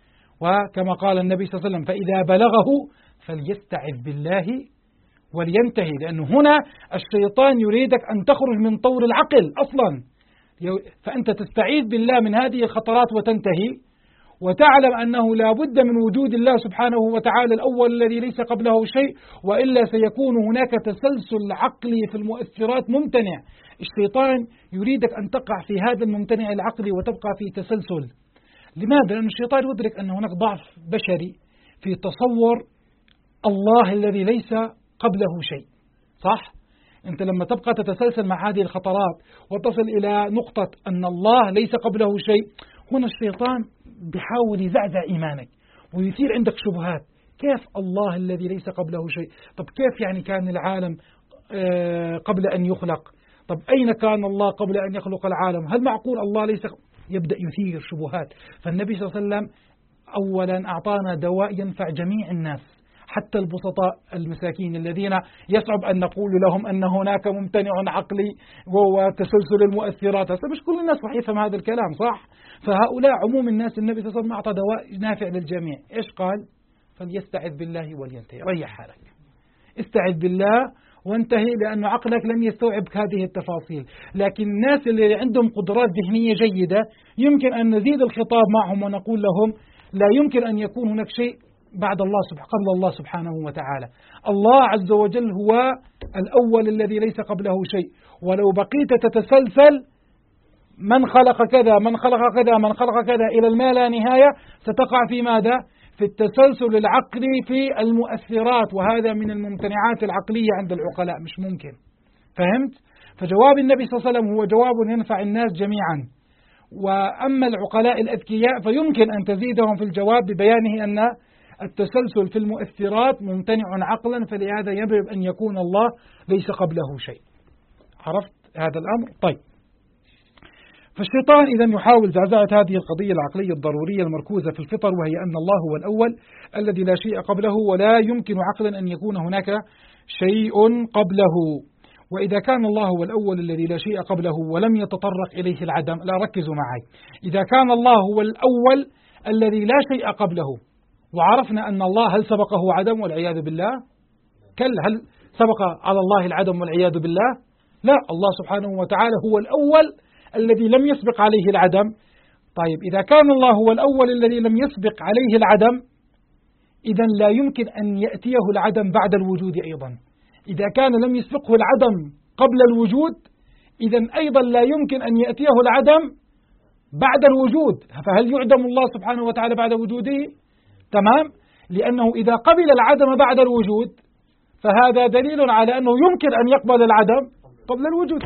وكما قال النبي صلى الله عليه وسلم فإذا بلغه فليستعذ بالله ولينتهي، لأنه هنا الشيطان يريدك أن تخرج من طور العقل أصلا، فأنت تستعيذ بالله من هذه الخطرات وتنتهي، وتعلم أنه لا بد من وجود الله سبحانه وتعالى الأول الذي ليس قبله شيء، وإلا سيكون هناك تسلسل عقلي في المؤثرات ممتنع. الشيطان يريدك أن تقع في هذا الممتنع العقلي وتبقى في تسلسل. لماذا؟ لأن الشيطان يدرك أن هناك ضعف بشري في تصور الله الذي ليس قبله شيء، صح؟ أنت لما تبقى تتسلسل مع هذه الخطرات وتصل إلى نقطة أن الله ليس قبله شيء، هنا الشيطان بيحاول يزعزع إيمانك ويثير عندك شبهات. كيف الله الذي ليس قبله شيء؟ طب كيف يعني كان العالم قبل أن يخلق؟ طب أين كان الله قبل أن يخلق العالم؟ هل معقول الله ليس؟ يبدأ يثير شبهات. فالنبي صلى الله عليه وسلم أولا أعطانا دواء ينفع جميع الناس، حتى البسطاء المساكين الذين يصعب أن نقول لهم أن هناك ممتنع عقلي وتسلسل المؤثرات. هسه مش كل الناس راح يفهم هذا الكلام، صح؟ فهؤلاء عموم الناس النبي صلى الله عليه وسلم أعطى دواء نافع للجميع. إيش قال؟ فليستعذ بالله ولينتهي. ريح حالك، استعذ بالله وانتهي، لأن عقلك لن يستوعب هذه التفاصيل. لكن الناس اللي عندهم قدرات ذهنية جيدة يمكن أن نزيد الخطاب معهم ونقول لهم لا يمكن أن يكون هناك شيء بعد الله قبل الله سبحانه وتعالى. الله عز وجل هو الأول الذي ليس قبله شيء، ولو بقيت تتسلسل من خلق كذا من خلق كذا من خلق كذا إلى ما لا نهاية، ستقع في ماذا؟ في التسلسل العقلي في المؤثرات، وهذا من الممتنعات العقلية عند العقلاء، مش ممكن. فهمت؟ فجواب النبي صلى الله عليه وسلم هو جواب ينفع الناس جميعا. وأما العقلاء الأذكياء فيمكن أن تزيدهم في الجواب ببيانه أن التسلسل في المؤثرات ممتنع عقلا، فلهذا يجب أن يكون الله ليس قبله شيء. عرفت هذا الأمر؟ طيب، فالشيطان إذن يحاول زعزعة هذه القضية العقلية الضرورية المركوزة في الفطر، وهي أن الله هو الأول الذي لا شيء قبله، ولا يمكن عقلا أن يكون هناك شيء قبله. وإذا كان الله هو الأول الذي لا شيء قبله ولم يتطرق إليه العدم، لا ركزوا معي، إذا كان الله هو الأول الذي لا شيء قبله، وعرفنا أن الله هل سبقه عدم والعياذ بالله؟ كلا، هل سبق على الله العدم والعياذ بالله؟ لا، الله سبحانه وتعالى هو الأول الذي لم يسبق عليه العدم. طيب، إذا كان الله هو الأول الذي لم يسبق عليه العدم، إذن لا يمكن أن يأتيه العدم بعد الوجود أيضا. إذا كان لم يسبقه العدم قبل الوجود، إذن أيضا لا يمكن أن يأتيه العدم بعد الوجود. فهل يعدم الله سبحانه وتعالى بعد وجوده؟ تمام؟ لأنه إذا قبل العدم بعد الوجود فهذا دليل على أنه يمكن أن يقبل العدم قبل الوجود،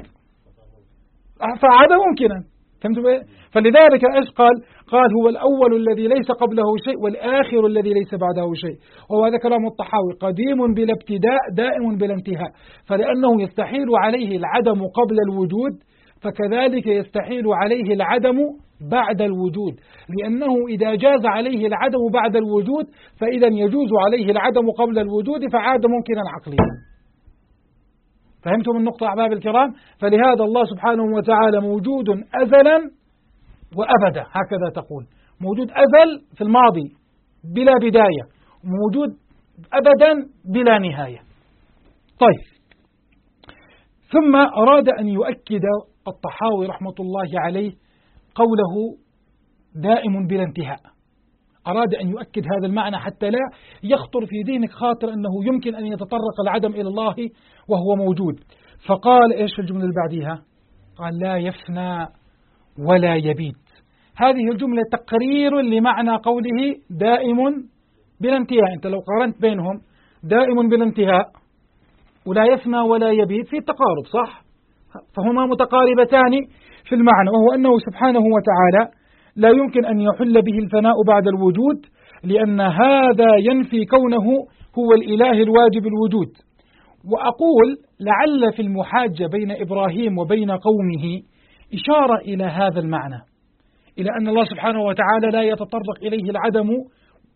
فعاد ممكنا. فهمتوا؟ فلذلك ايش قال؟ قال هو الأول الذي ليس قبله شيء والآخر الذي ليس بعده شيء. وهذا كلام الطحاوي: قديم بلا ابتداء دائم بلا انتهاء. فلأنه يستحيل عليه العدم قبل الوجود، فكذلك يستحيل عليه العدم بعد الوجود، لأنه إذا جاز عليه العدم بعد الوجود فإذا يجوز عليه العدم قبل الوجود، فعاد ممكنا عقليا. فهمتم النقطة أحباب الكرام؟ فلهذا الله سبحانه وتعالى موجود أزلا وأبدا، هكذا تقول، موجود أزل في الماضي بلا بداية، موجود أبدا بلا نهاية. طيب، ثم أراد أن يؤكد الطحاوي رحمة الله عليه قوله دائم بلا انتهاء. أراد أن يؤكد هذا المعنى حتى لا يخطر في ذهنك خاطر أنه يمكن أن يتطرق العدم إلى الله وهو موجود. فقال إيش في الجملة اللي بعديها؟ قال لا يفنى ولا يبيد. هذه الجملة تقرير لمعنى قوله دائم بلا انتهاء. أنت لو قارنت بينهم دائم بلا انتهاء ولا يفنى ولا يبيد في تقارب، صح؟ فهما متقاربتان في المعنى، وهو أنه سبحانه وتعالى لا يمكن أن يحل به الفناء بعد الوجود، لأن هذا ينفي كونه هو الإله الواجب الوجود. وأقول لعل في المحاجة بين إبراهيم وبين قومه إشارة إلى هذا المعنى، إلى أن الله سبحانه وتعالى لا يتطرق إليه العدم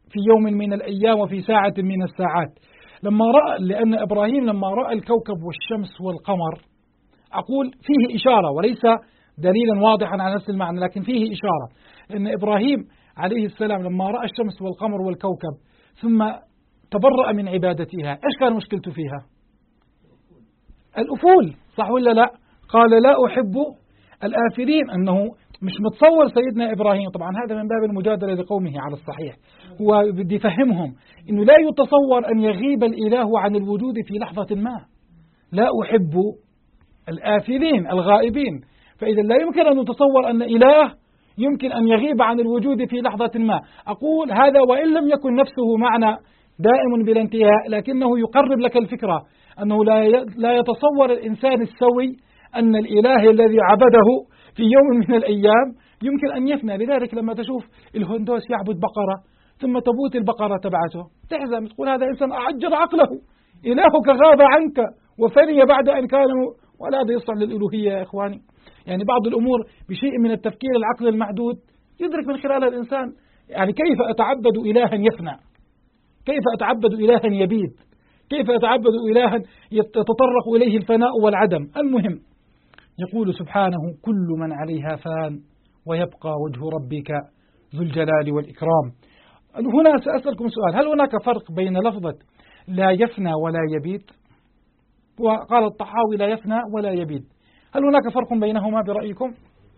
في يوم من الأيام وفي ساعة من الساعات. لأن إبراهيم لما رأى الكوكب والشمس والقمر، أقول فيه إشارة وليس دليلا واضحا على نفس المعنى، لكن فيه إشارة أن إبراهيم عليه السلام لما رأى الشمس والقمر والكوكب ثم تبرأ من عبادتها، إيش كان مشكلته فيها؟ الأفول، صح ولا لا؟ قال لا أحب الآفلين، أنه مش متصور سيدنا إبراهيم، طبعا هذا من باب المجادلة لقومه على الصحيح، هو بدي يفهمهم أنه لا يتصور أن يغيب الإله عن الوجود في لحظة ما، لا أحب الآفلين الغائبين، فإذا لا يمكن أن نتصور أن إله يمكن أن يغيب عن الوجود في لحظة ما. أقول هذا وإن لم يكن نفسه معنى دائم بلا انتهاء، لكنه يقرب لك الفكرة أنه لا يتصور الإنسان السوي أن الإله الذي عبده في يوم من الأيام يمكن أن يفنى. لذلك لما تشوف الهندوس يعبد بقرة ثم تموت البقرة تبعته تحزن، تقول هذا إنسان أعجل عقله، إلهك غاب عنك وفني بعد أن كان، ولا هذا يصلح للألوهية يا إخواني. يعني بعض الأمور بشيء من التفكير العقل المحدود يدرك من خلال الإنسان، يعني كيف أتعبد إلها يفنى، كيف أتعبد إلها يبيد، كيف أتعبد إلها يتطرق إليه الفناء والعدم. المهم يقول سبحانه كل من عليها فان ويبقى وجه ربك ذو الجلال والإكرام. هنا سأسألكم سؤال، هل هناك فرق بين لفظة لا يفنى ولا يبيد؟ وقال الطحاوي لا يفنى ولا يبيد، هل هناك فرق بينهما برأيكم؟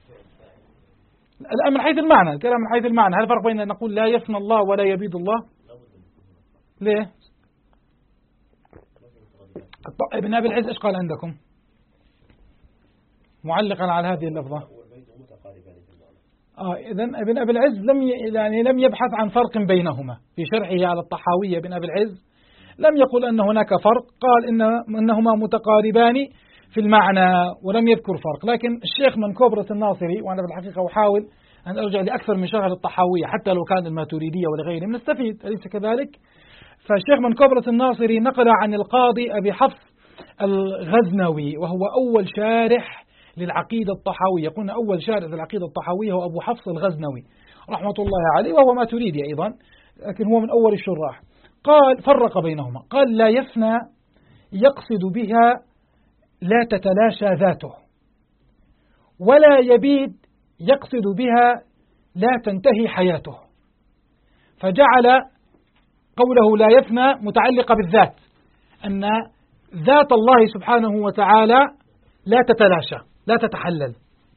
الآن من حيث المعنى، الكلام من حيث المعنى، هل فرق بين أن نقول لا يفنى الله ولا يبيد الله؟ ليه؟ ابن أبي العز إيش قال عندكم معلقا على هذه اللفظة؟ إذن ابن أبي العز لم يبحث عن فرق بينهما في شرحه على الطحاوية. ابن أبي العز لم يقل أن هناك فرق، قال إنهما متقاربان في المعنى ولم يذكر فرق. لكن الشيخ من كوبرس الناصري، وأنا بالحقيقة أحاول أن أرجع لأكثر من شرح للطحاوية حتى لو كان الماتريدية ولغيره نستفيد، أليس كذلك؟ فالشيخ من كوبرس الناصري نقل عن القاضي أبي حفص الغزنوي، وهو أول شارح للعقيدة الطحاوية، قلنا أول شارح للعقيدة الطحاوية هو أبو حفص الغزنوي رحمة الله عليه، وهو ماتريدي أيضا لكن هو من أول الشراح. قال فرق بينهما، قال لا يفنى يقصد بها لا تتلاشى ذاته، ولا يبيد يقصد بها لا تنتهي حياته، فجعل قوله لا يفنى متعلقة بالذات، أن ذات الله سبحانه وتعالى لا تتلاشى لا تتحلل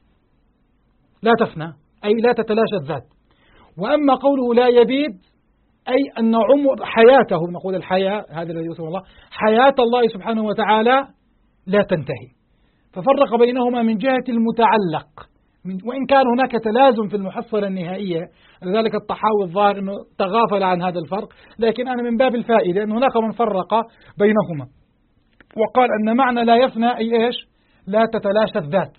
لا تفنى، أي لا تتلاشى الذات. وأما قوله لا يبيد أي أن عمر حياته، نقول الحياة هذا الذي يوصف الله، حياة الله سبحانه وتعالى لا تنتهي، ففرق بينهما من جهة المتعلق، وإن كان هناك تلازم في المحصلة النهائية، لذلك الطحاوي الظاهر أنه تغافل عن هذا الفرق، لكن أنا من باب الفائدة أن هناك من فرق بينهما وقال أن معنى لا يفنى أي إيش؟ لا تتلاشى الذات،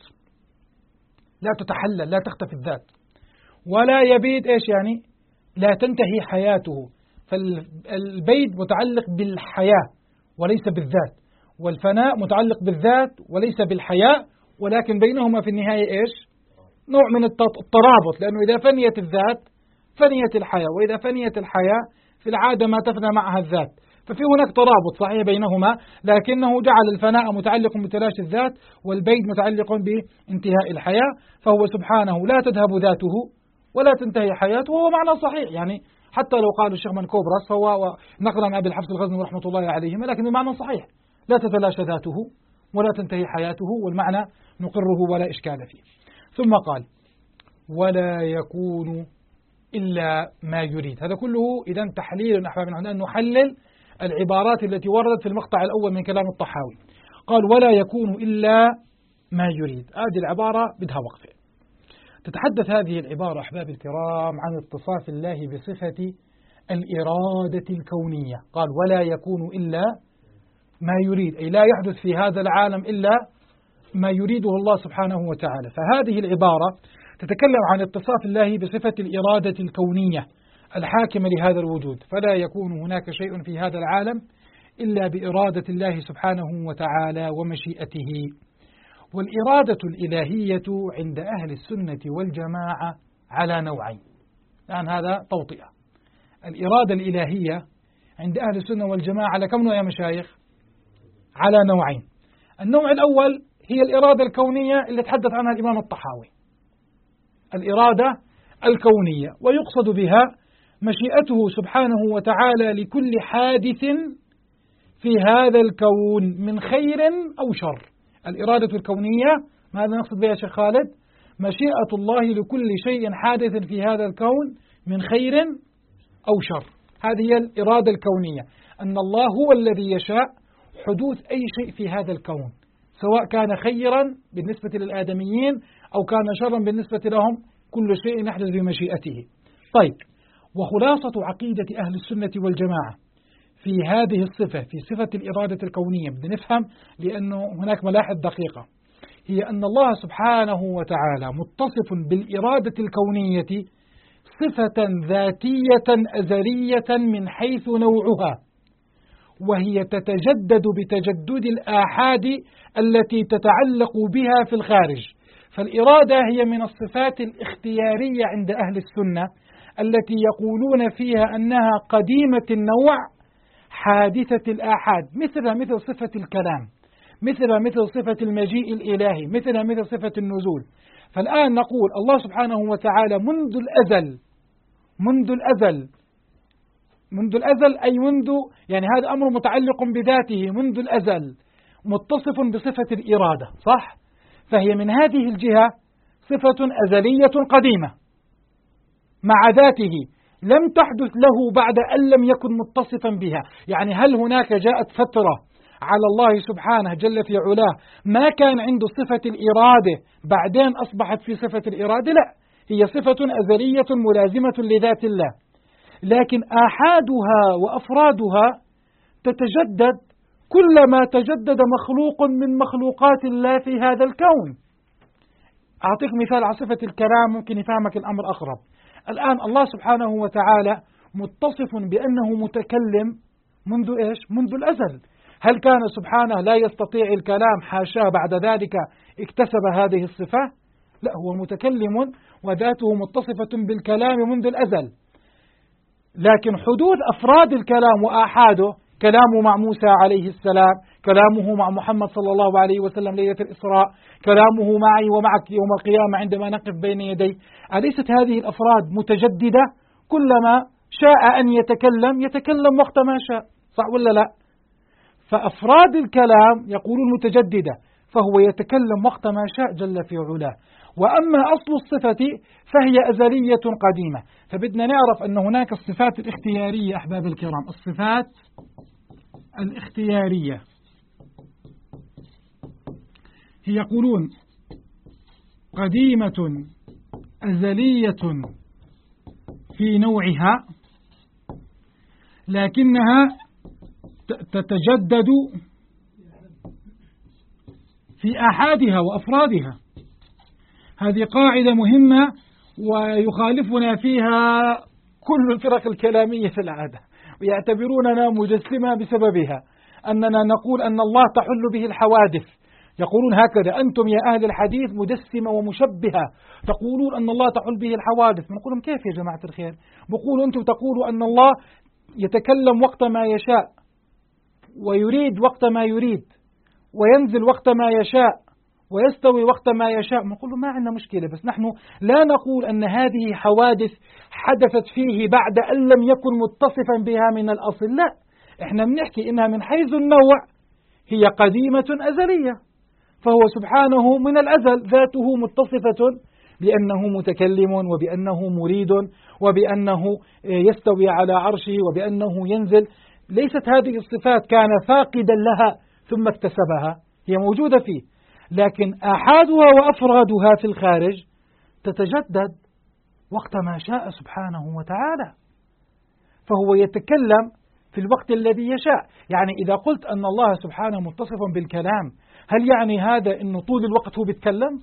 لا تتحلل، لا تختفي الذات. ولا يبيد إيش يعني؟ لا تنتهي حياته، فالبيد متعلق بالحياة وليس بالذات، والفناء متعلق بالذات وليس بالحياة، ولكن بينهما في النهاية إيش؟ نوع من الترابط، لأنه إذا فنيت الذات فنيت الحياة، وإذا فنيت الحياة في العادة ما تفنى معها الذات، ففي هناك ترابط صحيح بينهما، لكنه جعل الفناء متعلق بتلاشي الذات والبيد متعلق بانتهاء الحياة، فهو سبحانه لا تذهب ذاته ولا تنتهي حياته، وهو معنى صحيح. يعني حتى لو قالوا الشيخ من كوبرس فهو نقلا عن أبي الحفص الغزنوي رحمة الله عليهما، لكن المعنى صحيح، لا تتلاشى ذاته ولا تنتهي حياته، والمعنى نقره ولا إشكال فيه. ثم قال ولا يكون إلا ما يريد. هذا كله إذن تحليل أحبابنا، أن نحلل العبارات التي وردت في المقطع الأول من كلام الطحاوي. قال ولا يكون إلا ما يريد، هذه العبارة بدها وقفة. تتحدث هذه العبارة أحبابي الكرام عن اتصاف الله بصفة الإرادة الكونية. قال ولا يكون إلا ما يريد، أي لا يحدث في هذا العالم إلا ما يريده الله سبحانه وتعالى. فهذه العبارة تتكلم عن اتصاف الله بصفة الإرادة الكونية الحاكمة لهذا الوجود، فلا يكون هناك شيء في هذا العالم إلا بإرادة الله سبحانه وتعالى ومشيئته. والإرادة الإلهية عند أهل السنة والجماعة على نوعين، الآن هذا توطئة. الإرادة الإلهية عند أهل السنة والجماعة على كم نوع يا مشايخ؟ على نوعين. النوع الأول هي الإرادة الكونية اللي تحدث عنها الإمام الطحاوي، الإرادة الكونية، ويقصد بها مشيئته سبحانه وتعالى لكل حادث في هذا الكون من خير أو شر. الإرادة الكونية ماذا نقصد بها يا شيخ خالد؟ مشيئة الله لكل شيء حادث في هذا الكون من خير أو شر. هذه هي الإرادة الكونية، أن الله هو الذي يشاء حدوث أي شيء في هذا الكون، سواء كان خيرا بالنسبة للآدميين أو كان شرا بالنسبة لهم، كل شيء يحدث بمشيئته. طيب، وخلاصة عقيدة أهل السنة والجماعة في هذه الصفة، في صفة الإرادة الكونية، بدنا نفهم لأنه هناك ملاحظ دقيقة، هي أن الله سبحانه وتعالى متصف بالإرادة الكونية صفة ذاتية أزلية من حيث نوعها، وهي تتجدد بتجدد الآحاد التي تتعلق بها في الخارج. فالإرادة هي من الصفات الاختيارية عند أهل السنة التي يقولون فيها أنها قديمة النوع حادثة الآحاد، مثل صفة الكلام، مثل صفة المجيء الإلهي، مثل صفة النزول. فالآن نقول الله سبحانه وتعالى منذ الأزل أي يعني هذا أمر متعلق بذاته منذ الأزل، متصف بصفة الإرادة، صح؟ فهي من هذه الجهة صفة أزلية قديمة مع ذاته لم تحدث له بعد أن لم يكن متصفا بها. يعني هل هناك جاءت فترة على الله سبحانه جل في علاه ما كان عنده صفة الإرادة بعدين أصبحت في صفة الإرادة؟ لا، هي صفة أزلية ملازمة لذات الله، لكن آحادها وأفرادها تتجدد كلما تجدد مخلوق من مخلوقات الله في هذا الكون. أعطيك مثال على صفة الكلام ممكن يفهمك الأمر أقرب. الآن الله سبحانه وتعالى متصف بأنه متكلم منذ الأزل. هل كان سبحانه لا يستطيع الكلام؟ حاشاه، بعد ذلك اكتسب هذه الصفة؟ لا، هو متكلم وذاته متصفة بالكلام منذ الأزل، لكن حدوث أفراد الكلام وآحاده، كلامه مع موسى عليه السلام، كلامه مع محمد صلى الله عليه وسلم ليلة الإسراء، كلامه معي ومعك يوم القيامة عندما نقف بين يديه، أليست هذه الأفراد متجددة؟ كلما شاء أن يتكلم وقت ما شاء، صح ولا لا؟ فأفراد الكلام يقولون متجددة، فهو يتكلم وقت ما شاء جل في علاه. وأما أصل الصفة فهي أزلية قديمة. فبدنا نعرف أن هناك الصفات الاختيارية أحباب الكرام، الصفات الاختيارية هي يقولون قديمة أزلية في نوعها، لكنها تتجدد في آحادها وأفرادها. هذه قاعدة مهمة ويخالفنا فيها كل الفرق الكلامية في العادة، ويعتبروننا مجسمة بسببها، أننا نقول أن الله تحل به الحوادث. يقولون هكذا: أنتم يا أهل الحديث مجسمة ومشبهة، تقولون أن الله تحل به الحوادث. نقول لهم كيف يا جماعة الخير؟ بقولوا أنتم تقولوا أن الله يتكلم وقت ما يشاء، ويريد وقت ما يريد، وينزل وقت ما يشاء، ويستوي وقت ما يشاء. نقول له ما عندنا مشكلة، بس نحن لا نقول أن هذه حوادث حدثت فيه بعد أن لم يكن متصفا بها من الأصل، لا، إحنا بنحكي إنها من حيث النوع هي قديمة أزلية، فهو سبحانه من الأزل ذاته متصفة بأنه متكلم، وبأنه مريد، وبأنه يستوي على عرشه، وبأنه ينزل. ليست هذه الصفات كان فاقدا لها ثم اكتسبها، هي موجودة فيه، لكن آحادها وأفرادها في الخارج تتجدد وقت ما شاء سبحانه وتعالى، فهو يتكلم في الوقت الذي يشاء. يعني إذا قلت أن الله سبحانه متصف بالكلام، هل يعني هذا أنه طول الوقت هو بيتكلم؟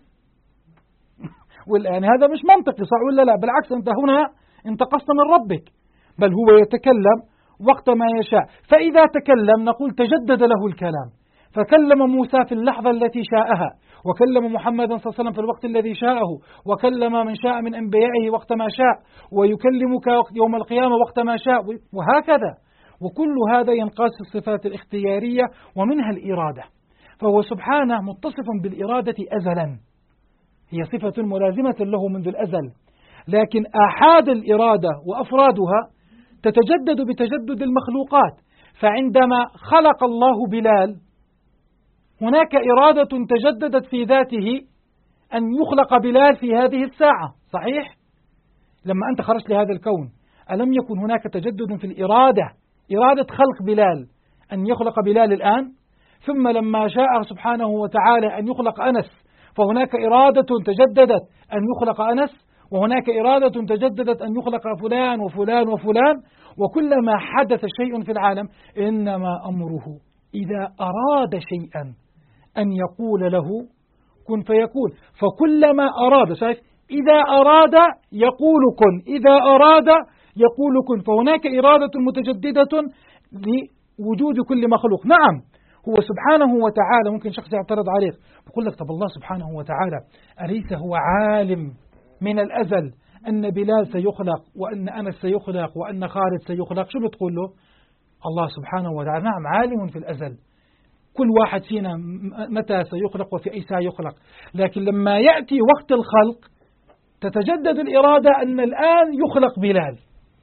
يعني هذا مش منطقي، صح ولا لا؟ بالعكس، أنت هنا انتقصت من ربك، بل هو يتكلم وقت ما يشاء. فإذا تكلم نقول تجدد له الكلام، فكلم موسى في اللحظة التي شاءها، وكلم محمدا صلى الله عليه وسلم في الوقت الذي شاءه، وكلم من شاء من أنبيائه وقت ما شاء، ويكلمك يوم القيامة وقت ما شاء، وهكذا. وكل هذا ينقاس الصفات الاختيارية ومنها الإرادة، فهو سبحانه متصف بالإرادة أزلا، هي صفة ملازمة له منذ الأزل، لكن آحاد الإرادة وأفرادها تتجدد بتجدد المخلوقات. فعندما خلق الله بلال هناك إرادة تجددت في ذاته أن يخلق بلال في هذه الساعة، صحيح؟ لما أنت خرجت لهذا الكون ألم يكن هناك تجدد في الإرادة، إرادة خلق بلال أن يخلق بلال الآن؟ ثم لما شاء سبحانه وتعالى أن يخلق أنس فهناك إرادة تجددت أن يخلق أنس، وهناك إرادة تجددت أن يخلق فلان وفلان وفلان. وكلما حدث شيء في العالم إنما أمره إذا أراد شيئا أن يقول له كن فيكون. فكلما أراد، شايف، إذا أراد يقول كن، إذا أراد يقول كن. فهناك إرادة متجددة لوجود كل مخلوق. نعم، هو سبحانه وتعالى ممكن شخص يعترض عليك يقول لك طب الله سبحانه وتعالى أليس هو عالم من الأزل أن بلال سيخلق وأن أنس سيخلق وأن خالد سيخلق؟ شو بتقول له؟ الله سبحانه وتعالى نعم عالم في الأزل كل واحد فينا متى سيخلق وفي أي ساعة يخلق، لكن لما يأتي وقت الخلق تتجدد الإرادة أن الآن يخلق بلال.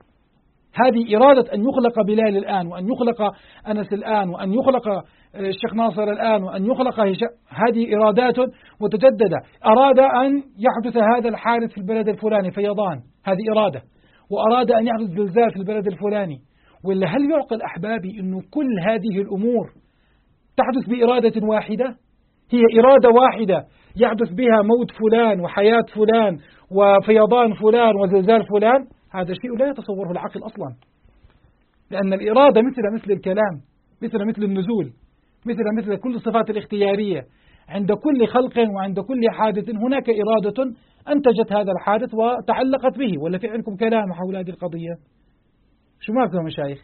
هذه إرادة أن يخلق بلال الآن، وأن يخلق أنس الآن، وأن يخلق الشيخ ناصر الآن، وأن يخلق هذه إرادات متجددة. أراد أن يحدث هذا الحادث في البلد الفلاني فيضان، هذه إرادة، وأراد أن يحدث زلزال في البلد الفلاني. ولا هل يعقل أحبابي أنه كل هذه الأمور تحدث بإرادة واحدة؟ هي إرادة واحدة يحدث بها موت فلان وحياة فلان وفيضان فلان وزلزال فلان. هذا شيء لا يتصوره العقل أصلا، لأن الإرادة مثل الكلام، مثل النزول، مثل كل الصفات الاختيارية. عند كل خلق وعند كل حادث هناك إرادة أنتجت هذا الحادث وتعلقت به. ولا في عندكم كلام حول هذه القضية؟ شو ماكم مشايخ؟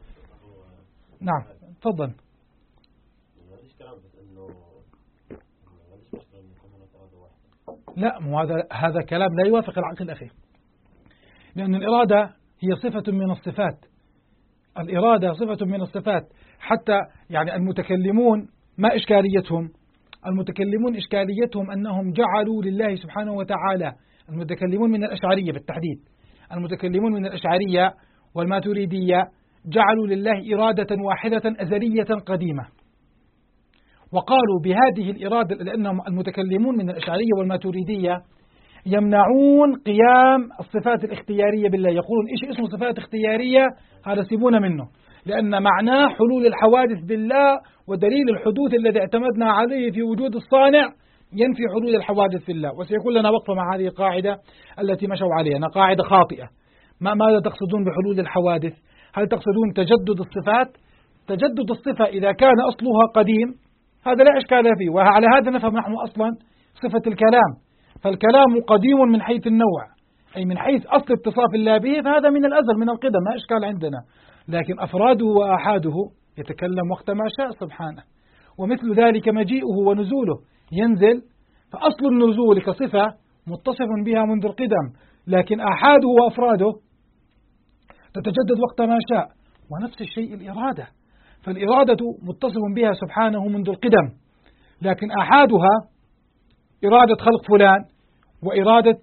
نعم تفضل. لا، هذا كلام لا يوافق العقل أخي، لأن الإرادة هي صفة من الصفات. الإرادة صفة من الصفات. حتى يعني المتكلمون ما إشكاليتهم؟ المتكلمون إشكاليتهم أنهم جعلوا لله سبحانه وتعالى، المتكلمون من الأشعرية بالتحديد، المتكلمون من الأشعرية والماتريدية جعلوا لله إرادة واحدة أزلية قديمة، وقالوا بهذه الإرادة، لأنهم المتكلمون من الأشعرية والماتريدية يمنعون قيام الصفات الاختيارية بالله، يقولون إيش اسمه صفات اختيارية؟ هذا سيبونا منه، لأن معناه حلول الحوادث بالله، ودليل الحدوث الذي اعتمدنا عليه في وجود الصانع ينفي حلول الحوادث في الله. وسيكون لنا وقفة مع هذه القاعدة التي مشوا عليها، أنها قاعدة خاطئة. ماذا تقصدون بحلول الحوادث؟ هل تقصدون تجدد الصفات؟ تجدد الصفة إذا كان أصلها قديم هذا لا إشكال فيه، وعلى هذا نفهم نحن أصلا صفة الكلام. فالكلام قديم من حيث النوع، أي من حيث أصل اتصاف الله به، فهذا من الأزل من القدم، ما إشكال عندنا. لكن أفراده وآحاده يتكلم وقت ما شاء سبحانه. ومثل ذلك مجيئه ونزوله، ينزل، فأصل النزول كصفة متصف بها منذ القدم، لكن آحاده وأفراده تتجدد وقت ما شاء. ونفس الشيء الإرادة، فالإرادة متصف بها سبحانه منذ القدم، لكن آحادها إرادة خلق فلان، وإرادة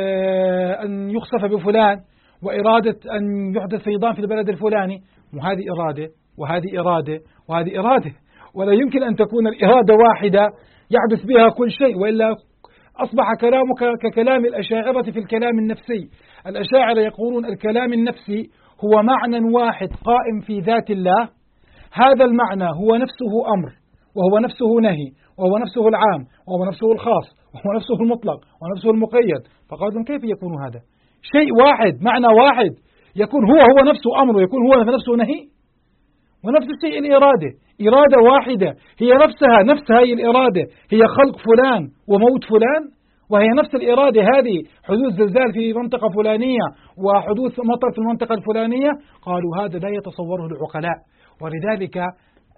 أن يخسف بفلان، وإرادة أن يحدث فيضان في البلد الفلاني، وهذه إرادة وهذه إرادة وهذه إرادة، ولا يمكن أن تكون الإرادة واحدة يحدث بها كل شيء، وإلا أصبح كلامك ككلام الأشاعرة في الكلام النفسي. الأشاعرة يقولون الكلام النفسي هو معنى واحد قائم في ذات الله، هذا المعنى هو نفسه أمر، وهو نفسه نهي، وهو نفسه العام، وهو نفسه الخاص، وهو نفسه المطلق، ونفسه المقيد. فقالوا كيف يكون هذا؟ شيء واحد، معنى واحد، يكون هو نفسه أمر، ويكون هو نفسه نهي. ونفس الشيء الإرادة، إرادة واحدة هي نفسها هي الإرادة، هي خلق فلان وموت فلان، وهي نفس الإرادة هذه حدوث زلزال في منطقة فلانية وحدوث مطر في المنطقة الفلانية. قالوا هذا لا يتصوره العقلاء، ولذلك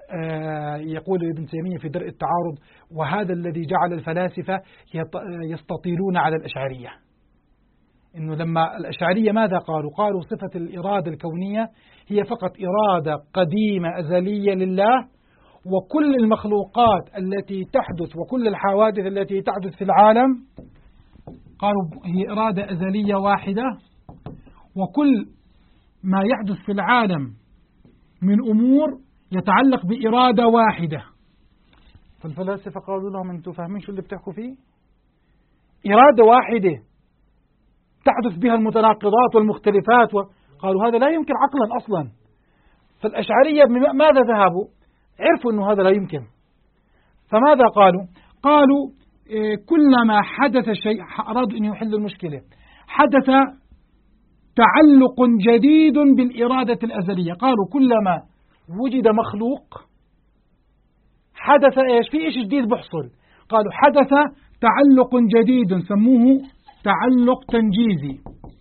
يقول ابن تيمية في درء التعارض: وهذا الذي جعل الفلاسفة يستطيلون على الأشعرية. إنه لما الأشعرية ماذا قالوا؟ قالوا صفة الإرادة الكونية هي فقط إرادة قديمة أزلية لله، وكل المخلوقات التي تحدث وكل الحوادث التي تحدث في العالم قالوا هي إرادة أزلية واحدة، وكل ما يحدث في العالم من أمور يتعلق بإرادة واحدة. فالفلاسفة قالوا لهم: أنتم فاهمين شو اللي بتحكوا فيه؟ إرادة واحدة تحدث بها المتناقضات والمختلفات قالوا هذا لا يمكن عقلا أصلا. فالأشعرية ماذا ذهبوا؟ عرفوا أنه هذا لا يمكن، فماذا قالوا؟ قالوا كلما حدث شيء، أرادوا أن يحلوا المشكلة، حدث تعلق جديد بالإرادة الأزلية. قالوا كلما وجد مخلوق حدث في إيش جديد بحصل. قالوا حدث تعلق جديد سموه تعلق تنجيزي.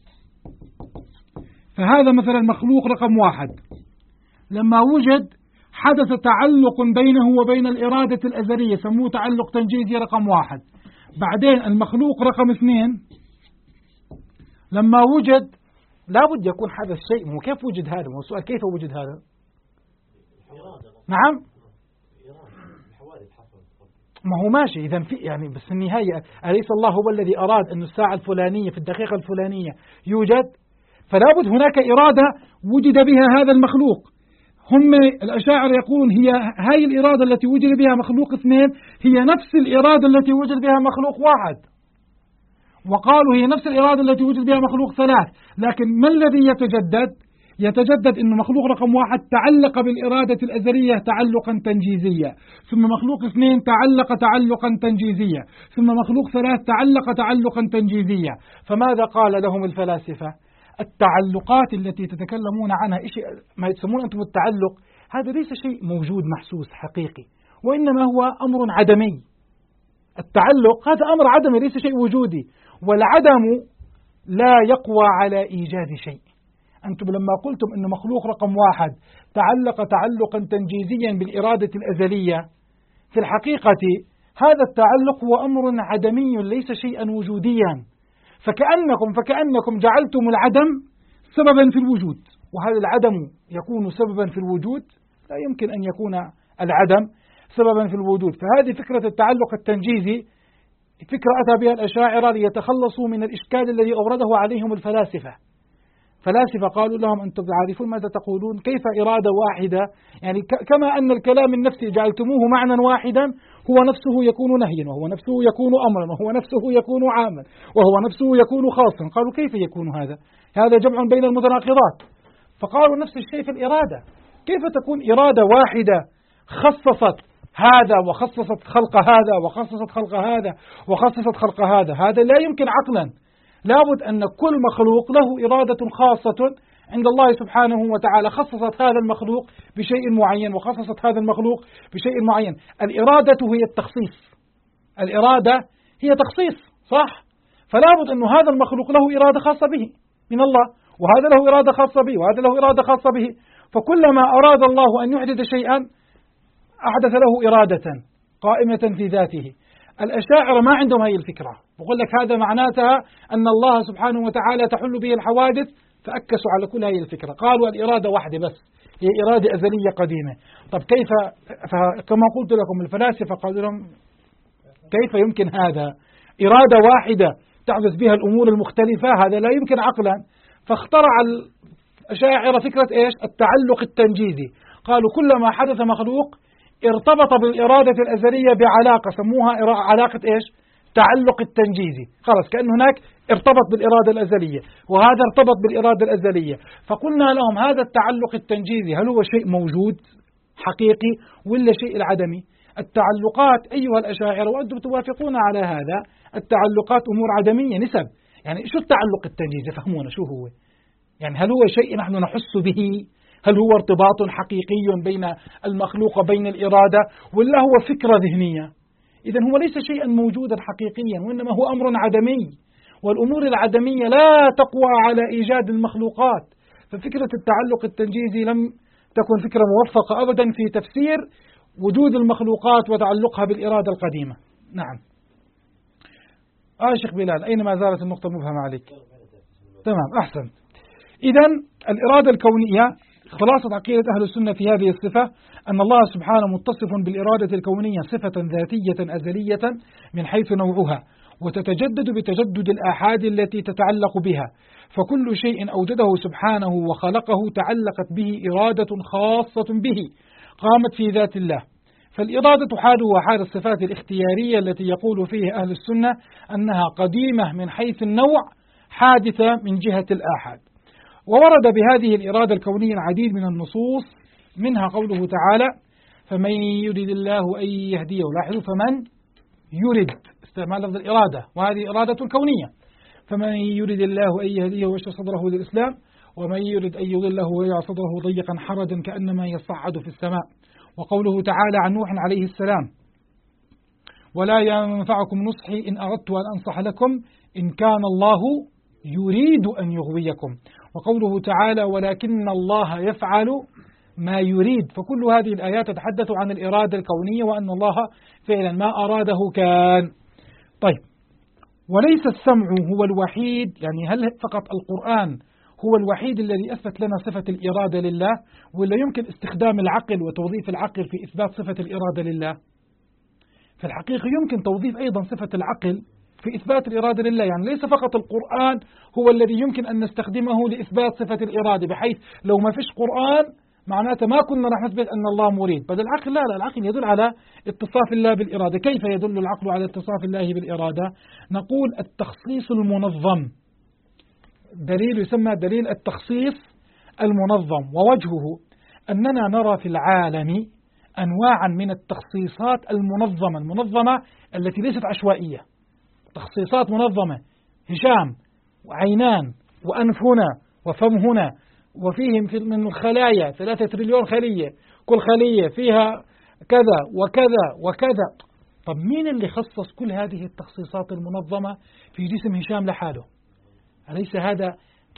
فهذا مثلا مخلوق رقم 1 لما وجد حدث تعلق بينه وبين الإرادة الأزلية سموه تعلق تنجيزي رقم 1. بعدين المخلوق رقم 2 لما وجد لابد يكون حدث شيء. مو كيف وجد هذا؟ مو السؤال كيف وجد هذا؟ نعم ما هو ماشي. إذا في يعني بس في النهاية أليس الله هو الذي أراد أن الساعة الفلانية في الدقيقة الفلانية يوجد؟ فلا بد هناك إرادة وجد بها هذا المخلوق. هم الأشاعرة يقولون هاي الإرادة التي وجد بها مخلوق 2 هي نفس الإرادة التي وجد بها مخلوق 1، وقالوا هي نفس الإرادة التي وجد بها مخلوق 3. لكن ما الذي يتجدد؟ يتجدد أن مخلوق رقم 1 تعلق بالإرادة الأزلية تعلقا تنجيزيا، ثم مخلوق 2 تعلق تعلقا تنجيزيا، ثم مخلوق 3 تعلق تعلقا تنجيزيا. فماذا قال لهم الفلاسفة؟ التعلقات التي تتكلمون عنها ما يسمون أنتم التعلق، هذا ليس شيء موجود محسوس حقيقي، وإنما هو أمر عدمي. التعلق هذا أمر عدمي ليس شيء وجودي، والعدم لا يقوى على إيجاد شيء. أنتم لما قلتم أن مخلوق رقم 1 تعلق تعلقا تنجيزيا بالإرادة الأزلية، في الحقيقة هذا التعلق هو أمر عدمي ليس شيئا وجوديا. فكأنكم جعلتم العدم سببا في الوجود، وهذا العدم يكون سببا في الوجود؟ لا يمكن أن يكون العدم سببا في الوجود. فهذه فكرة التعلق التنجيزي فكرة أتى بها الأشاعرة ليتخلصوا من الإشكال الذي أورده عليهم الفلاسفة. فلاسفة قالوا لهم: أنتم تعرفون ماذا تقولون؟ كيف إرادة واحدة؟ يعني كما أن الكلام النفسي جعلتموه معنى واحدا، هو نفسه يكون نهيا، وهو نفسه يكون أمرا، وهو نفسه يكون عاما، وهو نفسه يكون خاصا. قالوا كيف يكون هذا؟ هذا جمع بين المتناقضات. فقالوا نفس الشيء في الإرادة. كيف تكون إرادة واحدة خصصت هذا وخصصت خلق هذا وخصصت خلق هذا وخصصت خلق هذا؟ هذا لا يمكن عقلا. لابد أن كل مخلوق له إرادة خاصة عند الله سبحانه وتعالى، خصصت هذا المخلوق بشيء معين وخصصت هذا المخلوق بشيء معين. الإرادة هي التخصيص، الإرادة هي تخصيص، صح؟ فلابد أن هذا المخلوق له إرادة خاصة به من الله، وهذا له إرادة خاصة به، وهذا له إرادة خاصة به. فكلما أراد الله أن يحدث شيئا أحدث له إرادة قائمة في ذاته. الأشاعرة ما عندهم هذه الفكرة، بقول لك هذا معناتها أن الله سبحانه وتعالى تحل به الحوادث، فأكسوا على كل هذه الفكرة. قالوا الإرادة واحدة بس، هي إرادة أزلية قديمة. طب كيف؟ كما قلت لكم الفلاسفة قالوا لهم كيف يمكن هذا؟ إرادة واحدة تحدث بها الأمور المختلفة، هذا لا يمكن عقلا. فاخترع الأشاعرة فكرة إيش؟ التعلق التنجيزي. قالوا كلما حدث مخلوق ارتبط بالإرادة الأزلية بعلاقة، سموها علاقة إيش؟ تعلق التنجيزي. خلاص كأن هناك ارتبط بالإرادة الأزلية، وهذا ارتبط بالإرادة الأزلية. فقلنا لهم هذا التعلق التنجيزي هل هو شيء موجود حقيقي ولا شيء العدمي؟ التعلقات أيها الأشاعرة وأنتم توافقون على هذا، التعلقات أمور عدمية نسب. يعني شو التعلق التنجيزي؟ فهمونا شو هو؟ يعني هل هو شيء نحن نحس به؟ هل هو ارتباط حقيقي بين المخلوق وبين الإرادة، ولا هو فكرة ذهنية؟ إذن هو ليس شيئا موجودا حقيقيا، وإنما هو أمر عدمي، والأمور العدمية لا تقوى على إيجاد المخلوقات. ففكرة التعلق التنجيزي لم تكن فكرة موفقة أبدا في تفسير وجود المخلوقات وتعلقها بالإرادة القديمة. نعم. شيخ بلال، أين ما زالت النقطة مبهمة عليك؟ تمام، أحسن. إذن الإرادة الكونية، خلاصة عقيدة أهل السنة في هذه الصفة أن الله سبحانه متصف بالإرادة الكونية صفة ذاتية أزلية من حيث نوعها، وتتجدد بتجدد الآحاد التي تتعلق بها، فكل شيء أوجده سبحانه وخلقه تعلقت به إرادة خاصة به قامت في ذات الله. فالإرادة حال وحال الصفات الاختيارية التي يقول فيه أهل السنة أنها قديمة من حيث النوع، حادثة من جهة الآحاد. وورد بهذه الإرادة الكونية العديد من النصوص، منها قوله تعالى: فمن يريد الله أن يهديه. لاحظوا، فمن يريد، استعمال لفظ الإرادة، وهذه إرادة كونية. فمن يريد الله أن يهديه ويشرح صدره للإسلام، ومن يريد أن يضله ويجعل صدره ضيقا حرجا كأنما يصعد في السماء. وقوله تعالى عن نوح عليه السلام: ولا ينفعكم نصحي إن أردت أن أنصح لكم إن كان الله يريد أن يغويكم. وقوله تعالى: ولكن الله يفعل ما يريد. فكل هذه الآيات تتحدث عن الإرادة الكونية، وأن الله فعلا ما أراده كان. طيب، وليس السمع هو الوحيد، يعني هل فقط القرآن هو الوحيد الذي أثبت لنا صفة الإرادة لله، ولا يمكن استخدام العقل وتوظيف العقل في إثبات صفة الإرادة لله؟ في الحقيقة يمكن توظيف أيضا صفة العقل في إثبات الإرادة لله، يعني ليس فقط القرآن هو الذي يمكن أن نستخدمه لإثبات صفة الإرادة، بحيث لو ما فيش قرآن معناته ما كنا راح نثبت أن الله مريد. بل العقل لا، العقل يدل على اتصاف الله بالإرادة. كيف يدل العقل على اتصاف الله بالإرادة؟ نقول التخصيص المنظم، دليل يسمى دليل التخصيص المنظم، ووجهه أننا نرى في العالم أنواعا من التخصيصات المنظمة التي ليست عشوائية، تخصيصات منظمة. هشام وعينان وأنف هنا وفم هنا، وفيهم من الخلايا 3 تريليون خلية، كل خلية فيها كذا وكذا وكذا. طب مين اللي خصص كل هذه التخصيصات المنظمة في جسم هشام لحاله؟ أليس هذا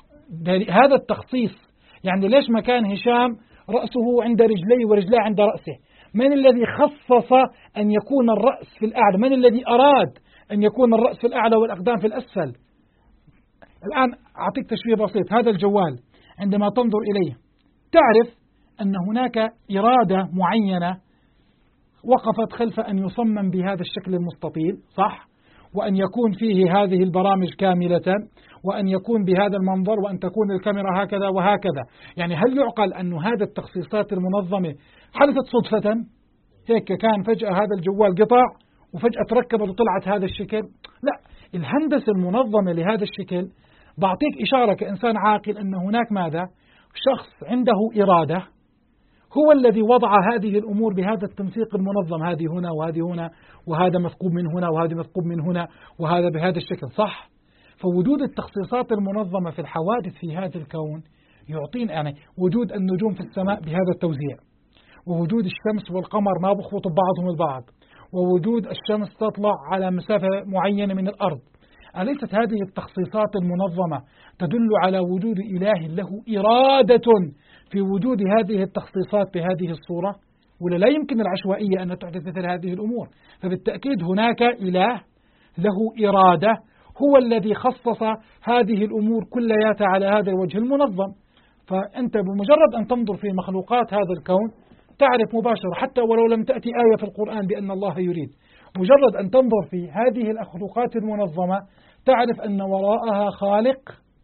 التخصيص؟ يعني ليش مكان هشام رأسه عند رجليه ورجليه عند رأسه؟ من الذي خصص أن يكون الرأس في الأعلى؟ من الذي أراد أن يكون الرأس في الأعلى والأقدام في الأسفل؟ الآن أعطيك تشبيه بسيط. هذا الجوال عندما تنظر إليه تعرف أن هناك إرادة معينة وقفت خلف أن يصمم بهذا الشكل المستطيل، صح؟ وأن يكون فيه هذه البرامج كاملة، وأن يكون بهذا المنظر، وأن تكون الكاميرا هكذا وهكذا. يعني هل يعقل أن هذا التخصيصات المنظمة حدثت صدفة؟ هيك كان فجأة هذا الجوال قطع وفجأة تركبت وطلعت هذا الشكل؟ لا، الهندسة المنظمة لهذا الشكل بعطيك إشارة كإنسان عاقل أن هناك ماذا؟ شخص عنده إرادة هو الذي وضع هذه الأمور بهذا التنسيق المنظم، هذه هنا وهذه هنا، وهذا مثقوب من هنا وهذا مثقوب من هنا، وهذا بهذا الشكل، صح؟ فوجود التخصيصات المنظمة في الحوادث في هذا الكون يعطينا يعني وجود النجوم في السماء بهذا التوزيع، ووجود الشمس والقمر ما بخبطوا ببعضهم البعض، ووجود الشمس تطلع على مسافة معينة من الأرض. أليست هذه التخصيصات المنظمة تدل على وجود إله له إرادة في وجود هذه التخصيصات بهذه الصورة؟ ولا لا يمكن العشوائية أن تحدث مثل هذه الأمور؟ فبالتأكيد هناك إله له إرادة هو الذي خصص هذه الأمور كلياتها على هذا الوجه المنظم. فأنت بمجرد أن تنظر في مخلوقات هذا الكون تعرف مباشرة، حتى ولو لم تأتي آية في القرآن بأن الله يريد، مجرد أن تنظر في هذه المخلوقات المنظمة تعرف أن وراءها خالق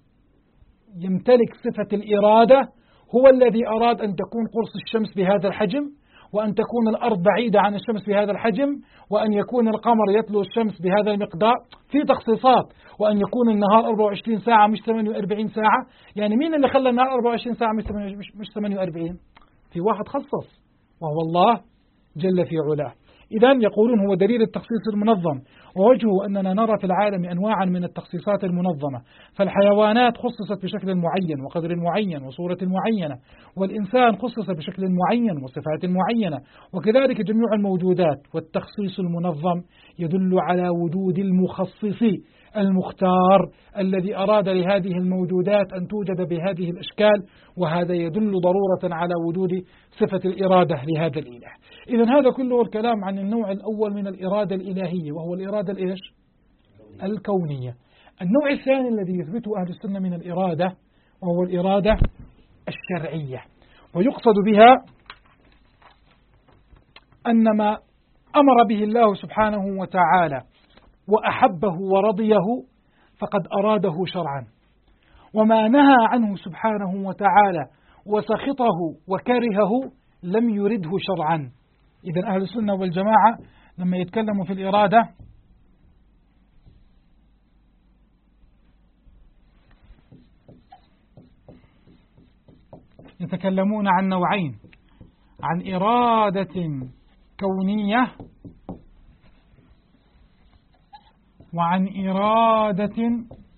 يمتلك صفة الإرادة، هو الذي أراد أن تكون قرص الشمس بهذا الحجم، وأن تكون الأرض بعيدة عن الشمس بهذا الحجم، وأن يكون القمر يتلو الشمس بهذا المقدار، في تخصيصات، وأن يكون النهار 24 ساعة مش 48 ساعة. يعني مين اللي خلى النهار 24 ساعة مش 48؟ في واحد خصص وهو الله جل في علاه. إذن يقولون هو دليل التخصيص المنظم، ووجهه أننا نرى في العالم أنواعا من التخصيصات المنظمة. فالحيوانات خصصت بشكل معين وقدر معين وصورة معينة، والإنسان خصص بشكل معين وصفات معينة، وكذلك جميع الموجودات. والتخصيص المنظم يدل على وجود المخصص المختار الذي أراد لهذه الموجودات أن توجد بهذه الأشكال، وهذا يدل ضرورة على وجود صفة الإرادة لهذا الإله. إذن هذا كله الكلام عن النوع الأول من الإرادة الإلهية، وهو الإرادة الإيش؟ الكونية. النوع الثاني الذي يثبته أهل السنة من الإرادة وهو الإرادة الشرعية، ويقصد بها أن ما أمر به الله سبحانه وتعالى وأحبه ورضيه فقد أراده شرعا، وما نهى عنه سبحانه وتعالى وسخطه وكرهه لم يرده شرعا. إذن أهل السنة والجماعة لما يتكلموا في الإرادة يتكلمون عن نوعين: عن إرادة كونية وعن إرادة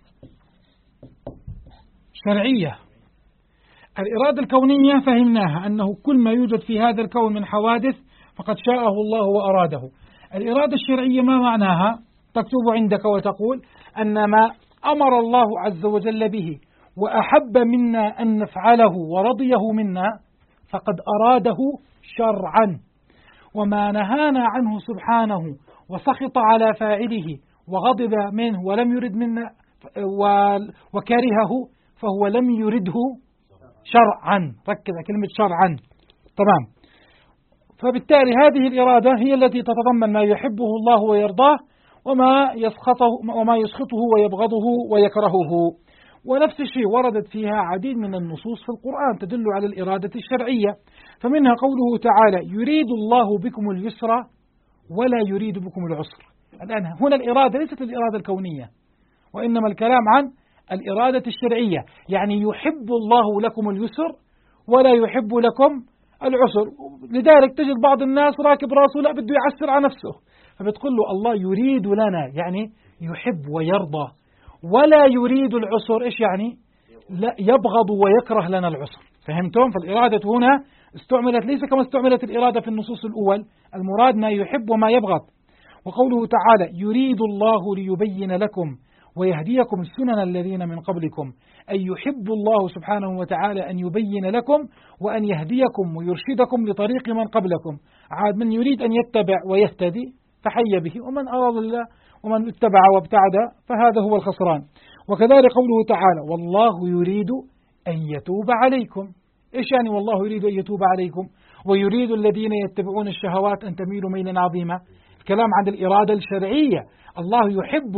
شرعية. الإرادة الكونية فهمناها أنه كل ما يوجد في هذا الكون من حوادث فقد شاءه الله وأراده. الإرادة الشرعية ما معناها؟ تكتب عندك وتقول أن ما أمر الله عز وجل به وأحب منا أن نفعله ورضيه منا فقد أراده شرعا، وما نهانا عنه سبحانه وسخط على فاعله وغضب منه ولم يرد منا وكرهه فهو لم يرده شرعا. ركز على كلمة شرعا. تمام. فبالتالي هذه الإرادة هي التي تتضمن ما يحبه الله ويرضاه وما يسخطه ويبغضه ويكرهه. ونفس الشيء وردت فيها عديد من النصوص في القرآن تدل على الإرادة الشرعية، فمنها قوله تعالى: يريد الله بكم اليسر ولا يريد بكم العسر. الآن هنا الإرادة ليست الإرادة الكونية، وإنما الكلام عن الإرادة الشرعية، يعني يحب الله لكم اليسر ولا يحب لكم العسر. لذلك تجد بعض الناس راكب راسه لا بده يعسر على نفسه، فبتقول له الله يريد لنا، يعني يحب ويرضى، ولا يريد العسر. إيش يعني؟ لا يبغض ويكره لنا العسر. فهمتم؟ فالإرادة هنا استعملت ليس كما استعملت الإرادة في النصوص الأول، المراد ما يحب وما يبغض. وقوله تعالى: يريد الله ليبين لكم ويهديكم السنن الذين من قبلكم، أي يحب الله سبحانه وتعالى أن يبين لكم وأن يهديكم ويرشدكم لطريق من قبلكم. عاد من يريد أن يتبع ويهتدي فحي به، ومن أراد الله ومن اتبع وابتعد فهذا هو الخسران. وكذلك قوله تعالى: والله يريد أن يتوب عليكم. إيش يعني والله يريد أن يتوب عليكم؟ ويريد الذين يتبعون الشهوات أن تميلوا ميلا عظيما. الكلام عن الإرادة الشرعية، الله يحب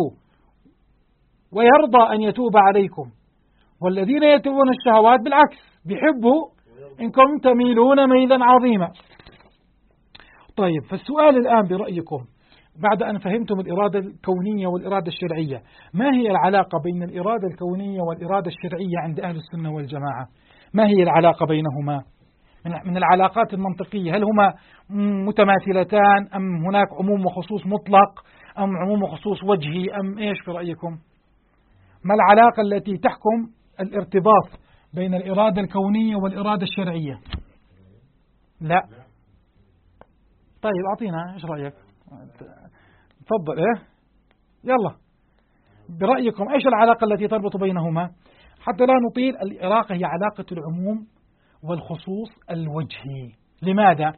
ويرضى أن يتوب عليكم، والذين يتبعون الشهوات بالعكس بيحبوا إنكم تميلون ميلا عظيما. طيب، فالسؤال الآن برأيكم بعد أن فهمتم الإرادة الكونية والإرادة الشرعية، ما هي العلاقة بين الإرادة الكونية والإرادة الشرعية عند أهل السنة والجماعة؟ ما هي العلاقة بينهما من العلاقات المنطقية؟ هل هما متماثلتان أم هناك عموم وخصوص مطلق أم عموم وخصوص وجهي أم إيش في رأيكم؟ ما العلاقة التي تحكم الارتباط بين الإرادة الكونية والإرادة الشرعية؟ لا. طيب أعطينا إيش رأيك؟ تفضل. إيه يلا برأيكم إيش العلاقة التي تربط بينهما؟ حتى لا نطيل، العلاقة هي علاقة العموم والخصوص الوجهي. لماذا؟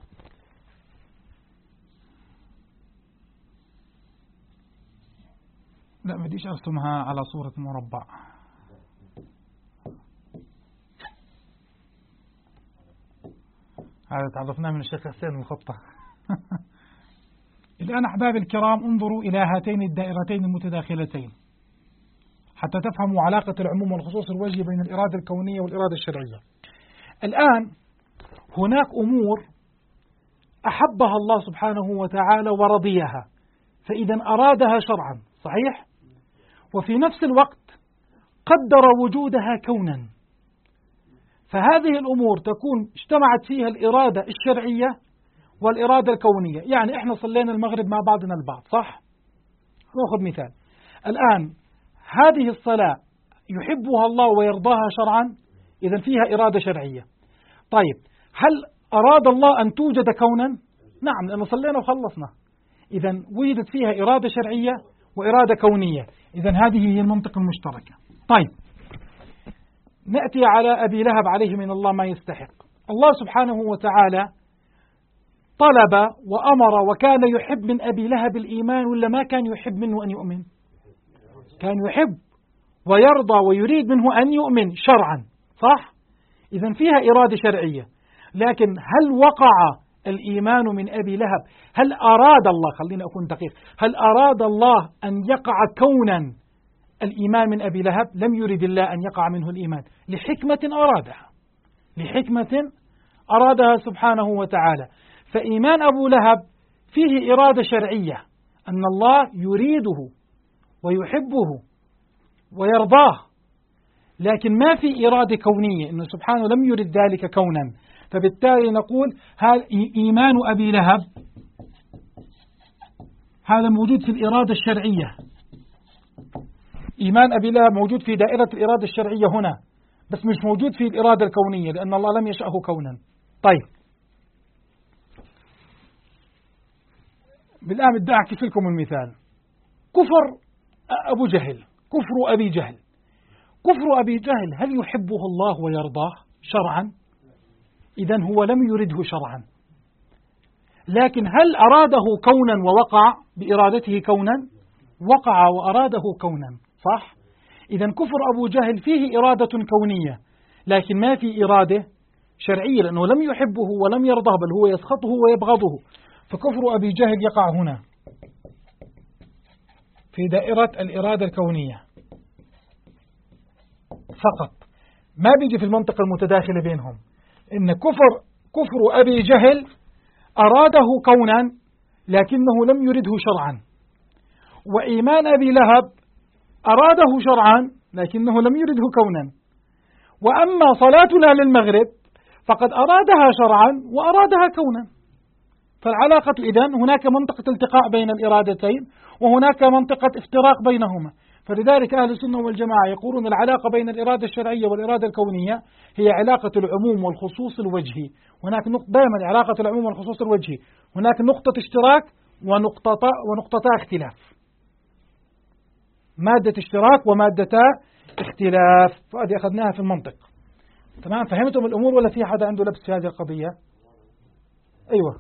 لا بديش أرسمها على صورة مربع. هذا تعرفناه من الشيخ حسين الخطة. الآن أحباب الكرام انظروا إلى هاتين الدائرتين المتداخلتين حتى تفهموا علاقة العموم والخصوص الوجهي بين الإرادة الكونية والإرادة الشرعية. الآن هناك أمور أحبها الله سبحانه وتعالى ورضيها، فإذا أرادها شرعا، صحيح؟ وفي نفس الوقت قدر وجودها كونا، فهذه الأمور تكون اجتمعت فيها الإرادة الشرعية والإرادة الكونية. يعني إحنا صلينا المغرب مع بعضنا البعض، صح؟ نأخذ مثال. الآن هذه الصلاة يحبها الله ويرضاها شرعا، إذن فيها إرادة شرعية. طيب، هل أراد الله أن توجد كونا؟ نعم، لأنه صلينا وخلصنا. إذن وجدت فيها إرادة شرعية وإرادة كونية. إذن هذه هي المنطقة المشتركة. طيب، نأتي على أبي لهب عليه من الله ما يستحق. الله سبحانه وتعالى طلب وأمر وكان يحب من أبي لهب الإيمان، ولا ما كان يحب منه أن يؤمن؟ كان يحب ويرضى ويريد منه أن يؤمن شرعا، صح؟ إذن فيها إرادة شرعية. لكن هل وقع الإيمان من أبي لهب؟ هل أراد الله، خلينا أكون دقيق، هل أراد الله أن يقع كونا الإيمان من أبي لهب؟ لم يرد الله أن يقع منه الإيمان، لحكمة أرادها، لحكمة أرادها سبحانه وتعالى. فإيمان أبو لهب فيه إرادة شرعية، أن الله يريده ويحبه ويرضاه، لكن ما في إرادة كونية، إنه سبحانه لم يرد ذلك كونا. فبالتالي نقول هذا إيمان أبي لهب هذا موجود في الإرادة الشرعية. إيمان أبي لهب موجود في دائرة الإرادة الشرعية هنا، بس مش موجود في الإرادة الكونية، لأن الله لم يشأه كونا. طيب، بالآن بدي أحكي لكم المثال. كفر أبو جهل، كفر أبي جهل. كفر أبي جهل هل يحبه الله ويرضاه شرعا؟ إذن هو لم يرده شرعا، لكن هل أراده كونا ووقع بإرادته كونا؟ وقع وأراده كونا، صح؟ إذن كفر أبو جهل فيه إرادة كونية، لكن ما في إرادة شرعية، لأنه لم يحبه ولم يرضاه، بل هو يسخطه ويبغضه. فكفر أبي جهل يقع هنا في دائرة الإرادة الكونية فقط، ما بيجي في المنطقة المتداخلة بينهم. إن كفر أبي جهل أراده كونا لكنه لم يرده شرعا، وإيمان أبي لهب أراده شرعا لكنه لم يرده كونا. وأما صلاتنا للمغرب فقد أرادها شرعا وأرادها كونا. فالعلاقة إذن هناك منطقة التقاء بين الإرادتين، وهناك منطقة افتراق بينهما. فلذلك أهل السنة والجماعة يقولون العلاقة بين الإرادة الشرعية والإرادة الكونية هي علاقة العموم والخصوص الوجهي. هناك دائما علاقة العموم والخصوص الوجهي، هناك نقطة اشتراك ونقطتا اختلاف، مادة اشتراك ومادة اختلاف. فهذه أخذناها في المنطق. تمام؟ فهمتم الأمور ولا في حدا عنده لبس في هذه القضية؟ أيوة.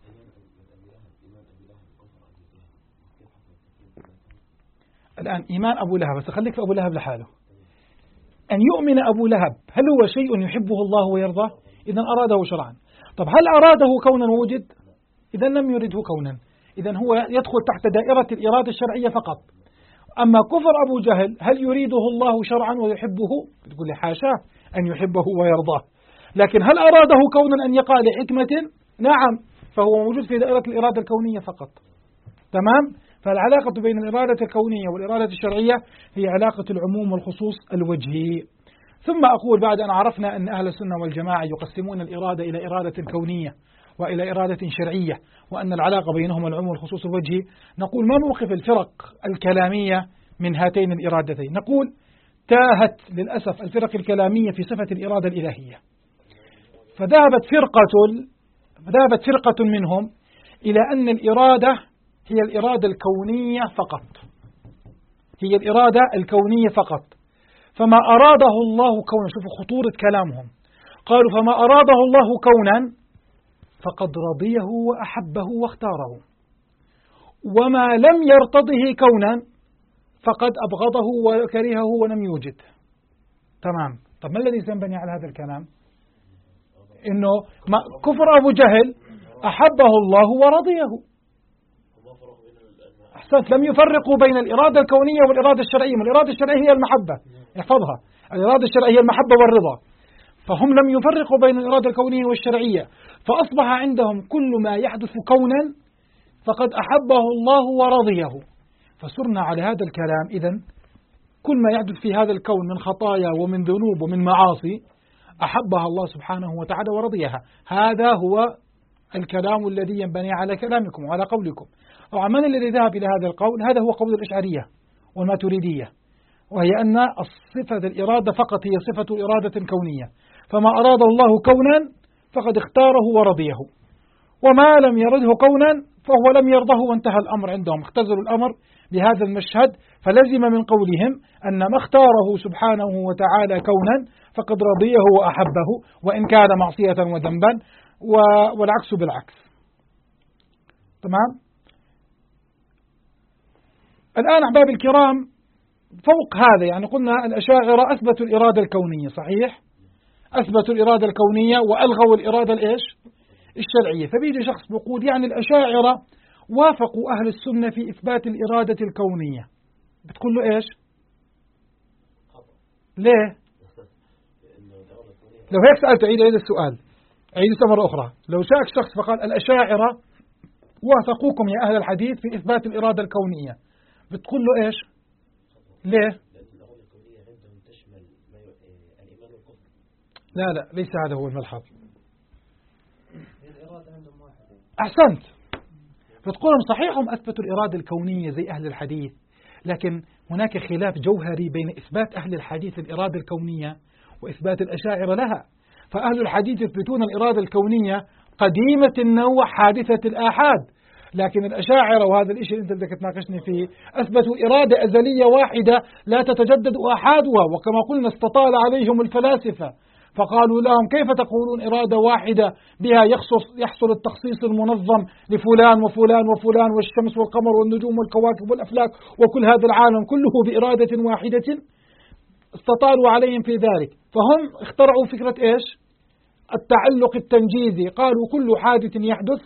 الآن إيمان أبو لهب، بس خليك في أبو لهب لحاله. أن يؤمن أبو لهب هل هو شيء يحبه الله ويرضاه؟ إذن أراده شرعا. طب هل أراده كونا ووجد؟ إذن لم يرده كونا، إذن هو يدخل تحت دائرة الإرادة الشرعية فقط. أما كفر أبو جهل هل يريده الله شرعا ويحبه؟ تقول لي حاشا أن يحبه ويرضاه. لكن هل أراده كونا أن يقع لحكمة؟ نعم، فهو موجود في دائرة الإرادة الكونية فقط. تمام؟ فالعلاقة بين الإرادة الكونية والإرادة الشرعية هي علاقة العموم والخصوص الوجهي. ثم أقول بعد أن عرفنا أن أهل السنة والجماعة يقسمون الإرادة إلى إرادة كونية وإلى إرادة شرعية، وأن العلاقة بينهما العموم والخصوص الوجهي، نقول ما موقف الفرق الكلامية من هاتين الإرادتين؟ نقول تاهت للأسف الفرق الكلامية في صفة الإرادة الإلهية، فذهبت فرقة منهم إلى أن الإرادة هي الإرادة الكونية فقط، هي الإرادة الكونية فقط. فما أراده الله كونا، شوفوا خطورة كلامهم، قالوا فما أراده الله كونا فقد رضيه وأحبه واختاره، وما لم يرتضه كونا فقد أبغضه وكرهه ولم يوجد. تمام؟ طب ما الذي سينبني على هذا الكلام؟ إنه كفر أبو جهل أحبه الله ورضيه. أحسنت، لم يفرقوا بين الإرادة الكونية والإرادة الشرعية. الإرادة الشرعية هي المحبة، احفظها، الإرادة الشرعية هي المحبة والرضا، فهم لم يفرقوا بين الإرادة الكونية والشرعية، فأصبح عندهم كل ما يحدث كونا فقد أحبه الله ورضيه. فصرنا على هذا الكلام، إذن كل ما يحدث في هذا الكون من خطايا ومن ذنوب ومن معاصي أحبها الله سبحانه وتعالى ورضيها. هذا هو الكلام الذي ينبني على كلامكم وعلى قولكم. طبعا من الذي ذهب إلى هذا القول؟ هذا هو قول الأشعرية والماتريدية، وهي أن صفة الإرادة فقط هي صفة إرادة كونية، فما أراد الله كونا فقد اختاره ورضيه، وما لم يرده كونا فهو لم يرضه وانتهى الأمر عندهم، اختزلوا الأمر بهذا المشهد. فلزم من قولهم أن ما اختاره سبحانه وتعالى كونا فقد رضيه وأحبه وإن كان معصية وذنبا، والعكس بالعكس. تمام. الآن أحبابي الكرام، فوق هذا يعني قلنا الأشاعرة أثبتوا الإرادة الكونية، صحيح؟ أثبتوا الإرادة الكونية وألغوا الإرادة الشرعية. فبيجي شخص بيقول يعني الأشاعرة وافقوا أهل السنة في إثبات الإرادة الكونية، بتقول له إيش؟ ليه؟ لو هيك سألت عيد السؤال، عيد مرة أخرى. لو شاك شخص فقال الأشاعرة وافقوكم يا أهل الحديث في إثبات الإرادة الكونية، بتقول له إيش؟ ليه؟ لا ليس هذا هو الملحظ. أحسنت. فتقولهم صحيح هم أثبتوا الإرادة الكونية زي أهل الحديث، لكن هناك خلاف جوهري بين إثبات أهل الحديث الإرادة الكونية وإثبات الأشاعرة لها. فأهل الحديث يثبتون الإرادة الكونية قديمة النوع حادثة الآحاد، لكن الأشاعرة، وهذا الإشي اللي أنت بدك تناقشني فيه، أثبتوا إرادة أزلية واحدة لا تتجدد آحادها، وكما قلنا استطال عليهم الفلاسفة فقالوا لهم كيف تقولون إرادة واحدة بها يحصل التخصيص المنظم لفلان وفلان وفلان والشمس والقمر والنجوم والكواكب والأفلاك وكل هذا العالم كله بإرادة واحدة؟ استطالوا عليهم في ذلك، فهم اخترعوا فكرة إيش؟ التعلق التنجيزي. قالوا كل حادث يحدث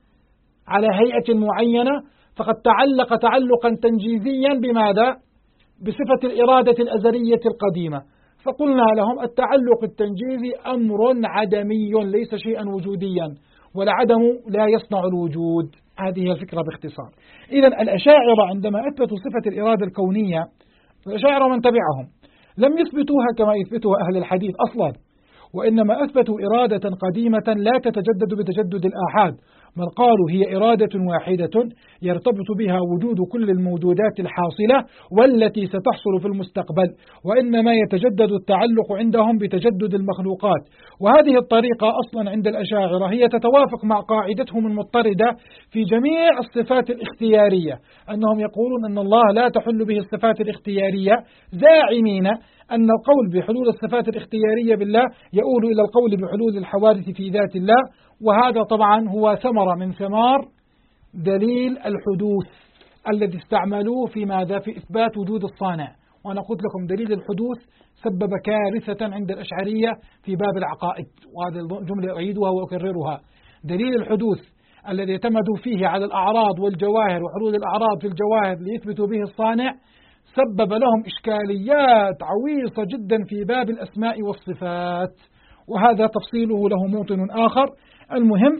على هيئة معينة فقد تعلق تعلقا تنجيزيا بماذا؟ بصفة الإرادة الأزلية القديمة. فقلنا لهم التعلق التنجيزي أمر عدمي ليس شيئا وجوديا، والعدم لا يصنع الوجود. هذه الفكرة باختصار. إذا الأشاعرة عندما أثبتوا صفة الإرادة الكونية، الأشاعرة من تبعهم لم يثبتوها كما يثبتها أهل الحديث أصلا، وإنما أثبتوا إرادة قديمة لا تتجدد بتجدد الآحاد، بل قالوا هي إرادة واحدة يرتبط بها وجود كل الموجودات الحاصلة والتي ستحصل في المستقبل، وإنما يتجدد التعلق عندهم بتجدد المخلوقات. وهذه الطريقة أصلا عند الأشاعرة هي تتوافق مع قاعدتهم المضطردة في جميع الصفات الاختيارية، أنهم يقولون أن الله لا تحل به الصفات الاختيارية، زاعمين أن القول بحلول الصفات الاختيارية بالله يؤول إلى القول بحلول الحوادث في ذات الله. وهذا طبعا هو ثمرة من ثمار دليل الحدوث الذي استعملوه في ماذا؟ في إثبات وجود الصانع. وأنا قلت لكم دليل الحدوث سبب كارثة عند الأشعرية في باب العقائد، وهذه الجملة أعيدها وأكررها. دليل الحدوث الذي اعتمدوا فيه على الأعراض والجواهر وحلول الأعراض في الجواهر ليثبتوا به الصانع سبب لهم إشكاليات عويصة جدا في باب الأسماء والصفات، وهذا تفصيله له موطن آخر. المهم،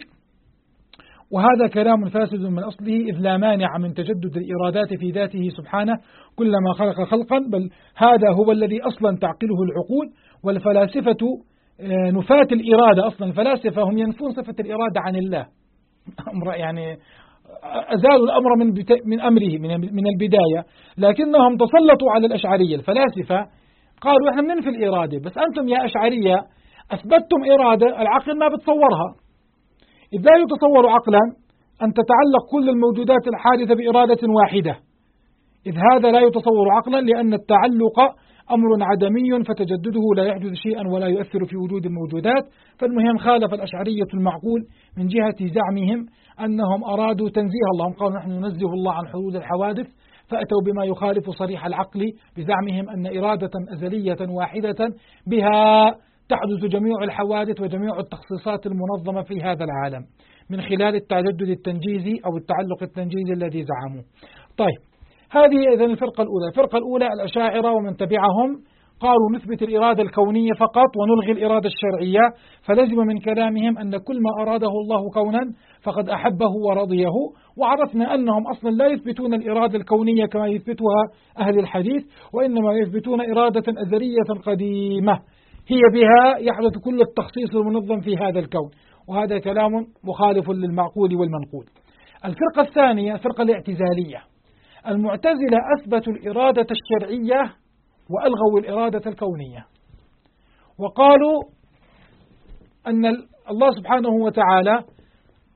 وهذا كلام فاسد من أصله، إذ لا مانع من تجدد الإرادات في ذاته سبحانه كلما خلق خلقا، بل هذا هو الذي أصلا تعقله العقول. والفلاسفة نفاة الإرادة، أصلا الفلاسفة هم ينفون صفة الإرادة عن الله، يعني أزالوا الأمر من أمره من البداية، لكنهم تسلطوا على الأشعرية. الفلاسفة قالوا إحنا بننفي الإرادة، بس أنتم يا أشعرية أثبتتم إرادة العقل ما بتصورها. إذ لا يتصور عقلا أن تتعلق كل الموجودات الحادثة بإرادة واحدة، إذ هذا لا يتصور عقلا، لأن التعلق أمر عدمي فتجدده لا يحدث شيئا ولا يؤثر في وجود الموجودات. فالمهم خالف الأشعرية المعقول من جهة زعمهم أنهم أرادوا تنزيه الله، هم قالوا نحن ننزه الله عن حدوث الحوادث، فأتوا بما يخالف صريح العقل بزعمهم أن إرادة أزلية واحدة بها تحدث جميع الحوادث وجميع التخصيصات المنظمة في هذا العالم من خلال التجدد التنجيزي أو التعلق التنجيزي الذي زعموه. طيب، هذه إذن الفرقة الأولى. الفرقة الأولى الأشاعرة ومن تبعهم قالوا نثبت الإرادة الكونية فقط ونلغي الإرادة الشرعية، فلزم من كلامهم أن كل ما أراده الله كونا فقد أحبه ورضيه. وعرفنا أنهم أصلا لا يثبتون الإرادة الكونية كما يثبتها أهل الحديث، وإنما يثبتون إرادة أزلية قديمة هي بها يحدث كل التخصيص المنظم في هذا الكون، وهذا كلام مخالف للمعقول والمنقول. الفرقة الثانية الفرقة الاعتزالية. المعتزلة أثبتوا الإرادة الشرعية وألغوا الإرادة الكونية، وقالوا أن الله سبحانه وتعالى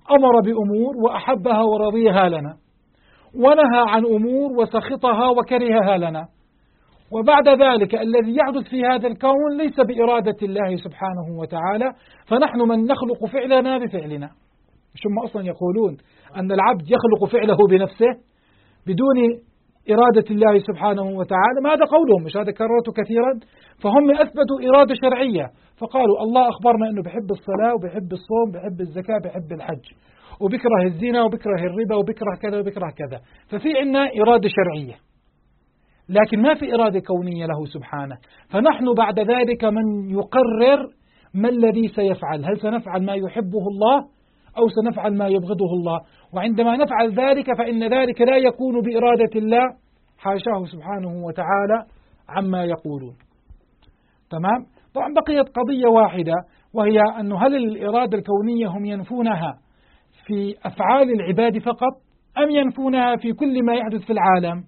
أمر بأمور وأحبها ورضيها لنا، ونهى عن أمور وسخطها وكرهها لنا، وبعد ذلك الذي يحدث في هذا الكون ليس بإرادة الله سبحانه وتعالى، فنحن من نخلق فعلنا بفعلنا. ثم أصلا يقولون أن العبد يخلق فعله بنفسه بدون إرادة الله سبحانه وتعالى، ما هذا قولهم، مش هذا كررته كثيرا. فهم أثبتوا إرادة شرعية، فقالوا الله أخبرنا أنه بحب الصلاة وبحب الصوم بحب الزكاة بحب الحج، وبكره الزنا وبكره الربا وبكره كذا وبكره كذا، ففي عنا إرادة شرعية، لكن ما في إرادة كونية له سبحانه. فنحن بعد ذلك من يقرر ما الذي سيفعل، هل سنفعل ما يحبه الله أو سنفعل ما يبغضه الله. وعندما نفعل ذلك فإن ذلك لا يكون بإرادة الله حاشاه سبحانه وتعالى عما يقولون. تمام؟ طبعا بقيت قضية واحدة، وهي أنه هل الإرادة الكونية هم ينفونها في أفعال العباد فقط أم ينفونها في كل ما يحدث في العالم؟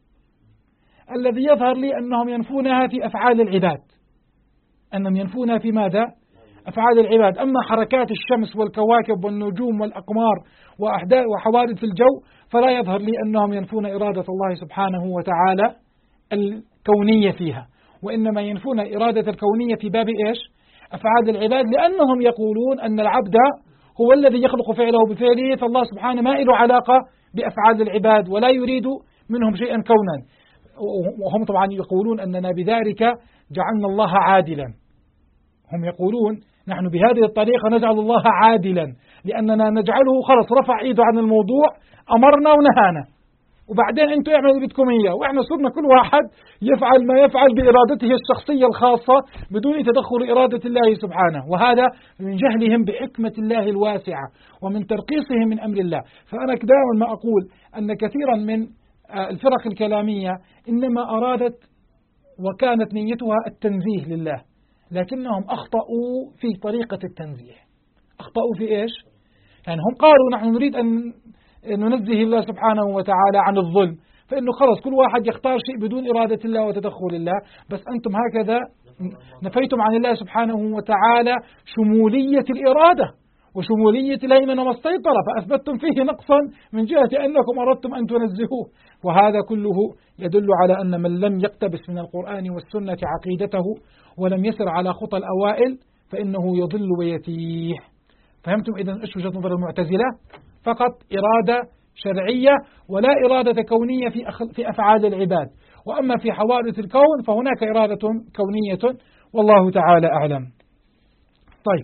الذي يظهر لي أنهم ينفونها في أفعال العباد، أنهم ينفونها في ماذا؟ أفعال العباد. أما حركات الشمس والكواكب والنجوم والأقمار وحوادث الجو فلا يظهر لي أنهم ينفون إرادة الله سبحانه وتعالى الكونية فيها، وإنما ينفون إرادة الكونية في باب إيش؟ أفعال العباد، لأنهم يقولون أن العبد هو الذي يخلق فعله بفعله، فالله سبحانه ما له علاقة بأفعال العباد ولا يريد منهم شيئا كونا. وهم طبعا يقولون أننا بذلك جعلنا الله عادلا، هم يقولون نحن بهذه الطريقة نجعل الله عادلا، لأننا نجعله خلص رفع إيده عن الموضوع، أمرنا ونهانا، وبعدين أنتم اعملوا اللي بدكم إياه، وإحنا صرنا كل واحد يفعل ما يفعل بإرادته الشخصية الخاصة بدون تدخل إرادة الله سبحانه. وهذا من جهلهم بحكمة الله الواسعة ومن ترقيصهم من أمر الله. فأنا دائما ما أقول أن كثيرا من الفرق الكلامية إنما أرادت وكانت نيتها التنزيه لله، لكنهم أخطأوا في طريقة التنزيه. أخطأوا في إيش؟ يعني هم قالوا نحن نريد أن ننزه الله سبحانه وتعالى عن الظلم، فإنه خلص كل واحد يختار شيء بدون إرادة الله وتدخل الله، بس أنتم هكذا نفيتم عن الله سبحانه وتعالى شمولية الإرادة وشمولية الهيمنة والسيطرة، فأثبتم فيه نقصا من جهة أنكم أردتم أن تنزهوه. وهذا كله يدل على أن من لم يقتبس من القرآن والسنة عقيدته ولم يسر على خطى الأوائل فإنه يضل ويتيه. فهمتم إذن إيش وجهة نظر المعتزلة؟ فقط إرادة شرعية ولا إرادة كونية في أفعال العباد، وأما في حوادث الكون فهناك إرادة كونية والله تعالى أعلم. طيب،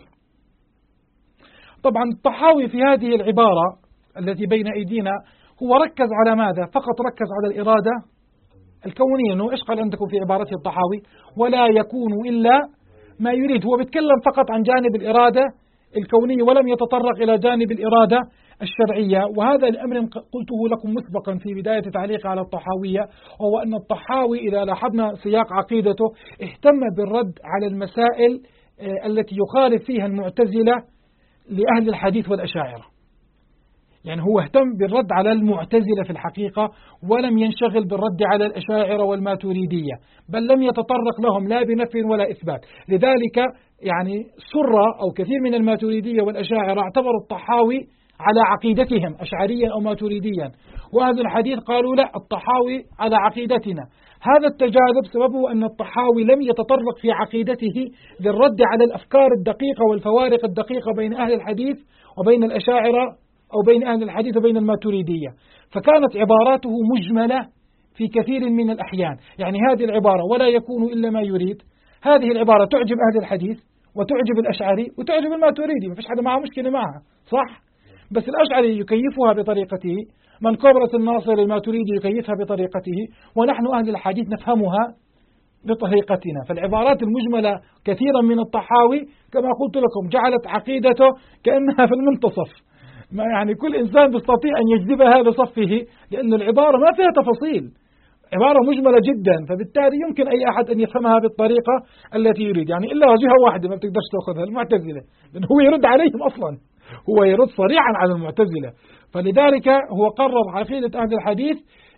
طبعا الطحاوي في هذه العبارة التي بين أيدينا هو ركز على ماذا؟ فقط ركز على الإرادة الكونية. إنه إيش قال عندكم في عبارته الطحاوي؟ ولا يكون إلا ما يريد. هو بيتكلم فقط عن جانب الإرادة الكونية ولم يتطرق إلى جانب الإرادة الشرعية. وهذا الأمر قلته لكم مسبقا في بداية تعليق على الطحاوية، وهو أن الطحاوي إذا لاحظنا سياق عقيدته اهتم بالرد على المسائل التي يخالف فيها المعتزلة لأهل الحديث والأشاعرة. يعني هو اهتم بالرد على المعتزلة في الحقيقة، ولم ينشغل بالرد على الأشاعرة والماتريدية، بل لم يتطرق لهم لا بنفي ولا إثبات. لذلك يعني سر أو كثير من الماتريدية والأشاعرة اعتبروا الطحاوي على عقيدتهم أشعريا أو ماتريديا، وأهل الحديث قالوا لا، الطحاوي على عقيدتنا. هذا التجاذب سببه أن الطحاوي لم يتطرق في عقيدته للرد على الأفكار الدقيقة والفوارق الدقيقة بين أهل الحديث وبين الأشاعرة أو بين أهل الحديث وبين الماتريدية، فكانت عباراته مجملة في كثير من الأحيان. يعني هذه العبارة ولا يكون إلا ما يريد، هذه العبارة تعجب أهل الحديث وتعجب الأشعري وتعجب الماتريدي، ما فيش حدا معه مشكلة معها، صح؟ بس الأشعري يكيفها بطريقته، من كبرة الناصر الماتريدي يكيفها بطريقته، ونحن أهل الحديث نفهمها بطريقتنا. فالعبارات المجملة كثيرا من الطحاوي كما قلت لكم جعلت عقيدته كأنها في المنتصف، ما يعني كل إنسان يستطيع أن يجذبها لصفه، لأن العبارة ما فيها تفاصيل، عبارة مجملة جدا، فبالتالي يمكن أي أحد أن يفهمها بالطريقة التي يريد. يعني إلا جهة واحدة ما بتقدرش تأخذها، المعتزلة، لأنه هو يرد عليهم أصلا، هو يرد صريحا على المعتزلة. فلذلك هو قرر عقيدة أهل الحديث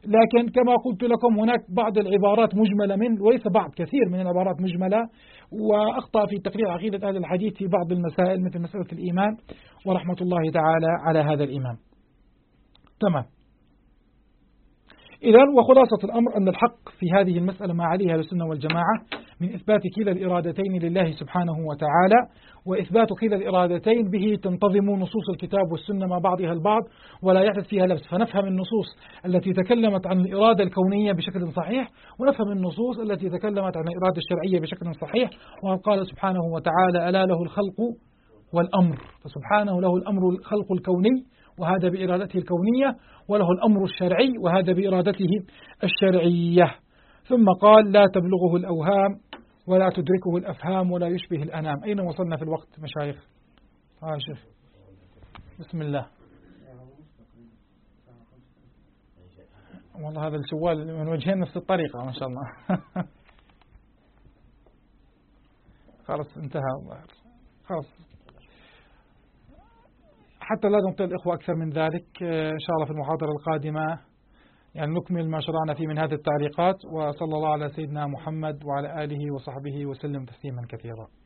لكن كما قلت لكم هناك بعض العبارات مجملة وليس بعض، كثير من العبارات مجملة، وأخطأ في تقرير عقيدة أهل الحديث في بعض المسائل مثل مسألة الإيمان، ورحمة الله تعالى على هذا الإمام. تمام. إذا وخلاصة الأمر أن الحق في هذه المسألة ما عليها أهل السنة والجماعة من إثبات كلا الإرادتين لله سبحانه وتعالى، وإثبات كلا الإرادتين به تنتظم نصوص الكتاب والسنة مع بعضها البعض ولا يحدث فيها لبس، فنفهم النصوص التي تكلمت عن الإرادة الكونية بشكل صحيح، ونفهم النصوص التي تكلمت عن الإرادة الشرعية بشكل صحيح. وقال سبحانه وتعالى: ألا له الخلق والأمر، فسبحانه له الأمر الخلق الكوني وهذا بإرادته الكونية، وله الأمر الشرعي وهذا بإرادته الشرعية. ثم قال: لا تبلغه الأوهام ولا تدركه الأفهام ولا يشبه الأنام. أين وصلنا في الوقت مشايخ؟ شيخ بسم الله. والله هذا السؤال من وجهين نفس الطريقة ما شاء الله. خلاص انتهى. خلاص حتى لا نطيل الإخوة أكثر من ذلك، إن شاء الله في المحاضرة القادمة يعني نكمل ما شرعنا فيه من هذه التعليقات. وصلى الله على سيدنا محمد وعلى آله وصحبه وسلم تسليما كثيرا.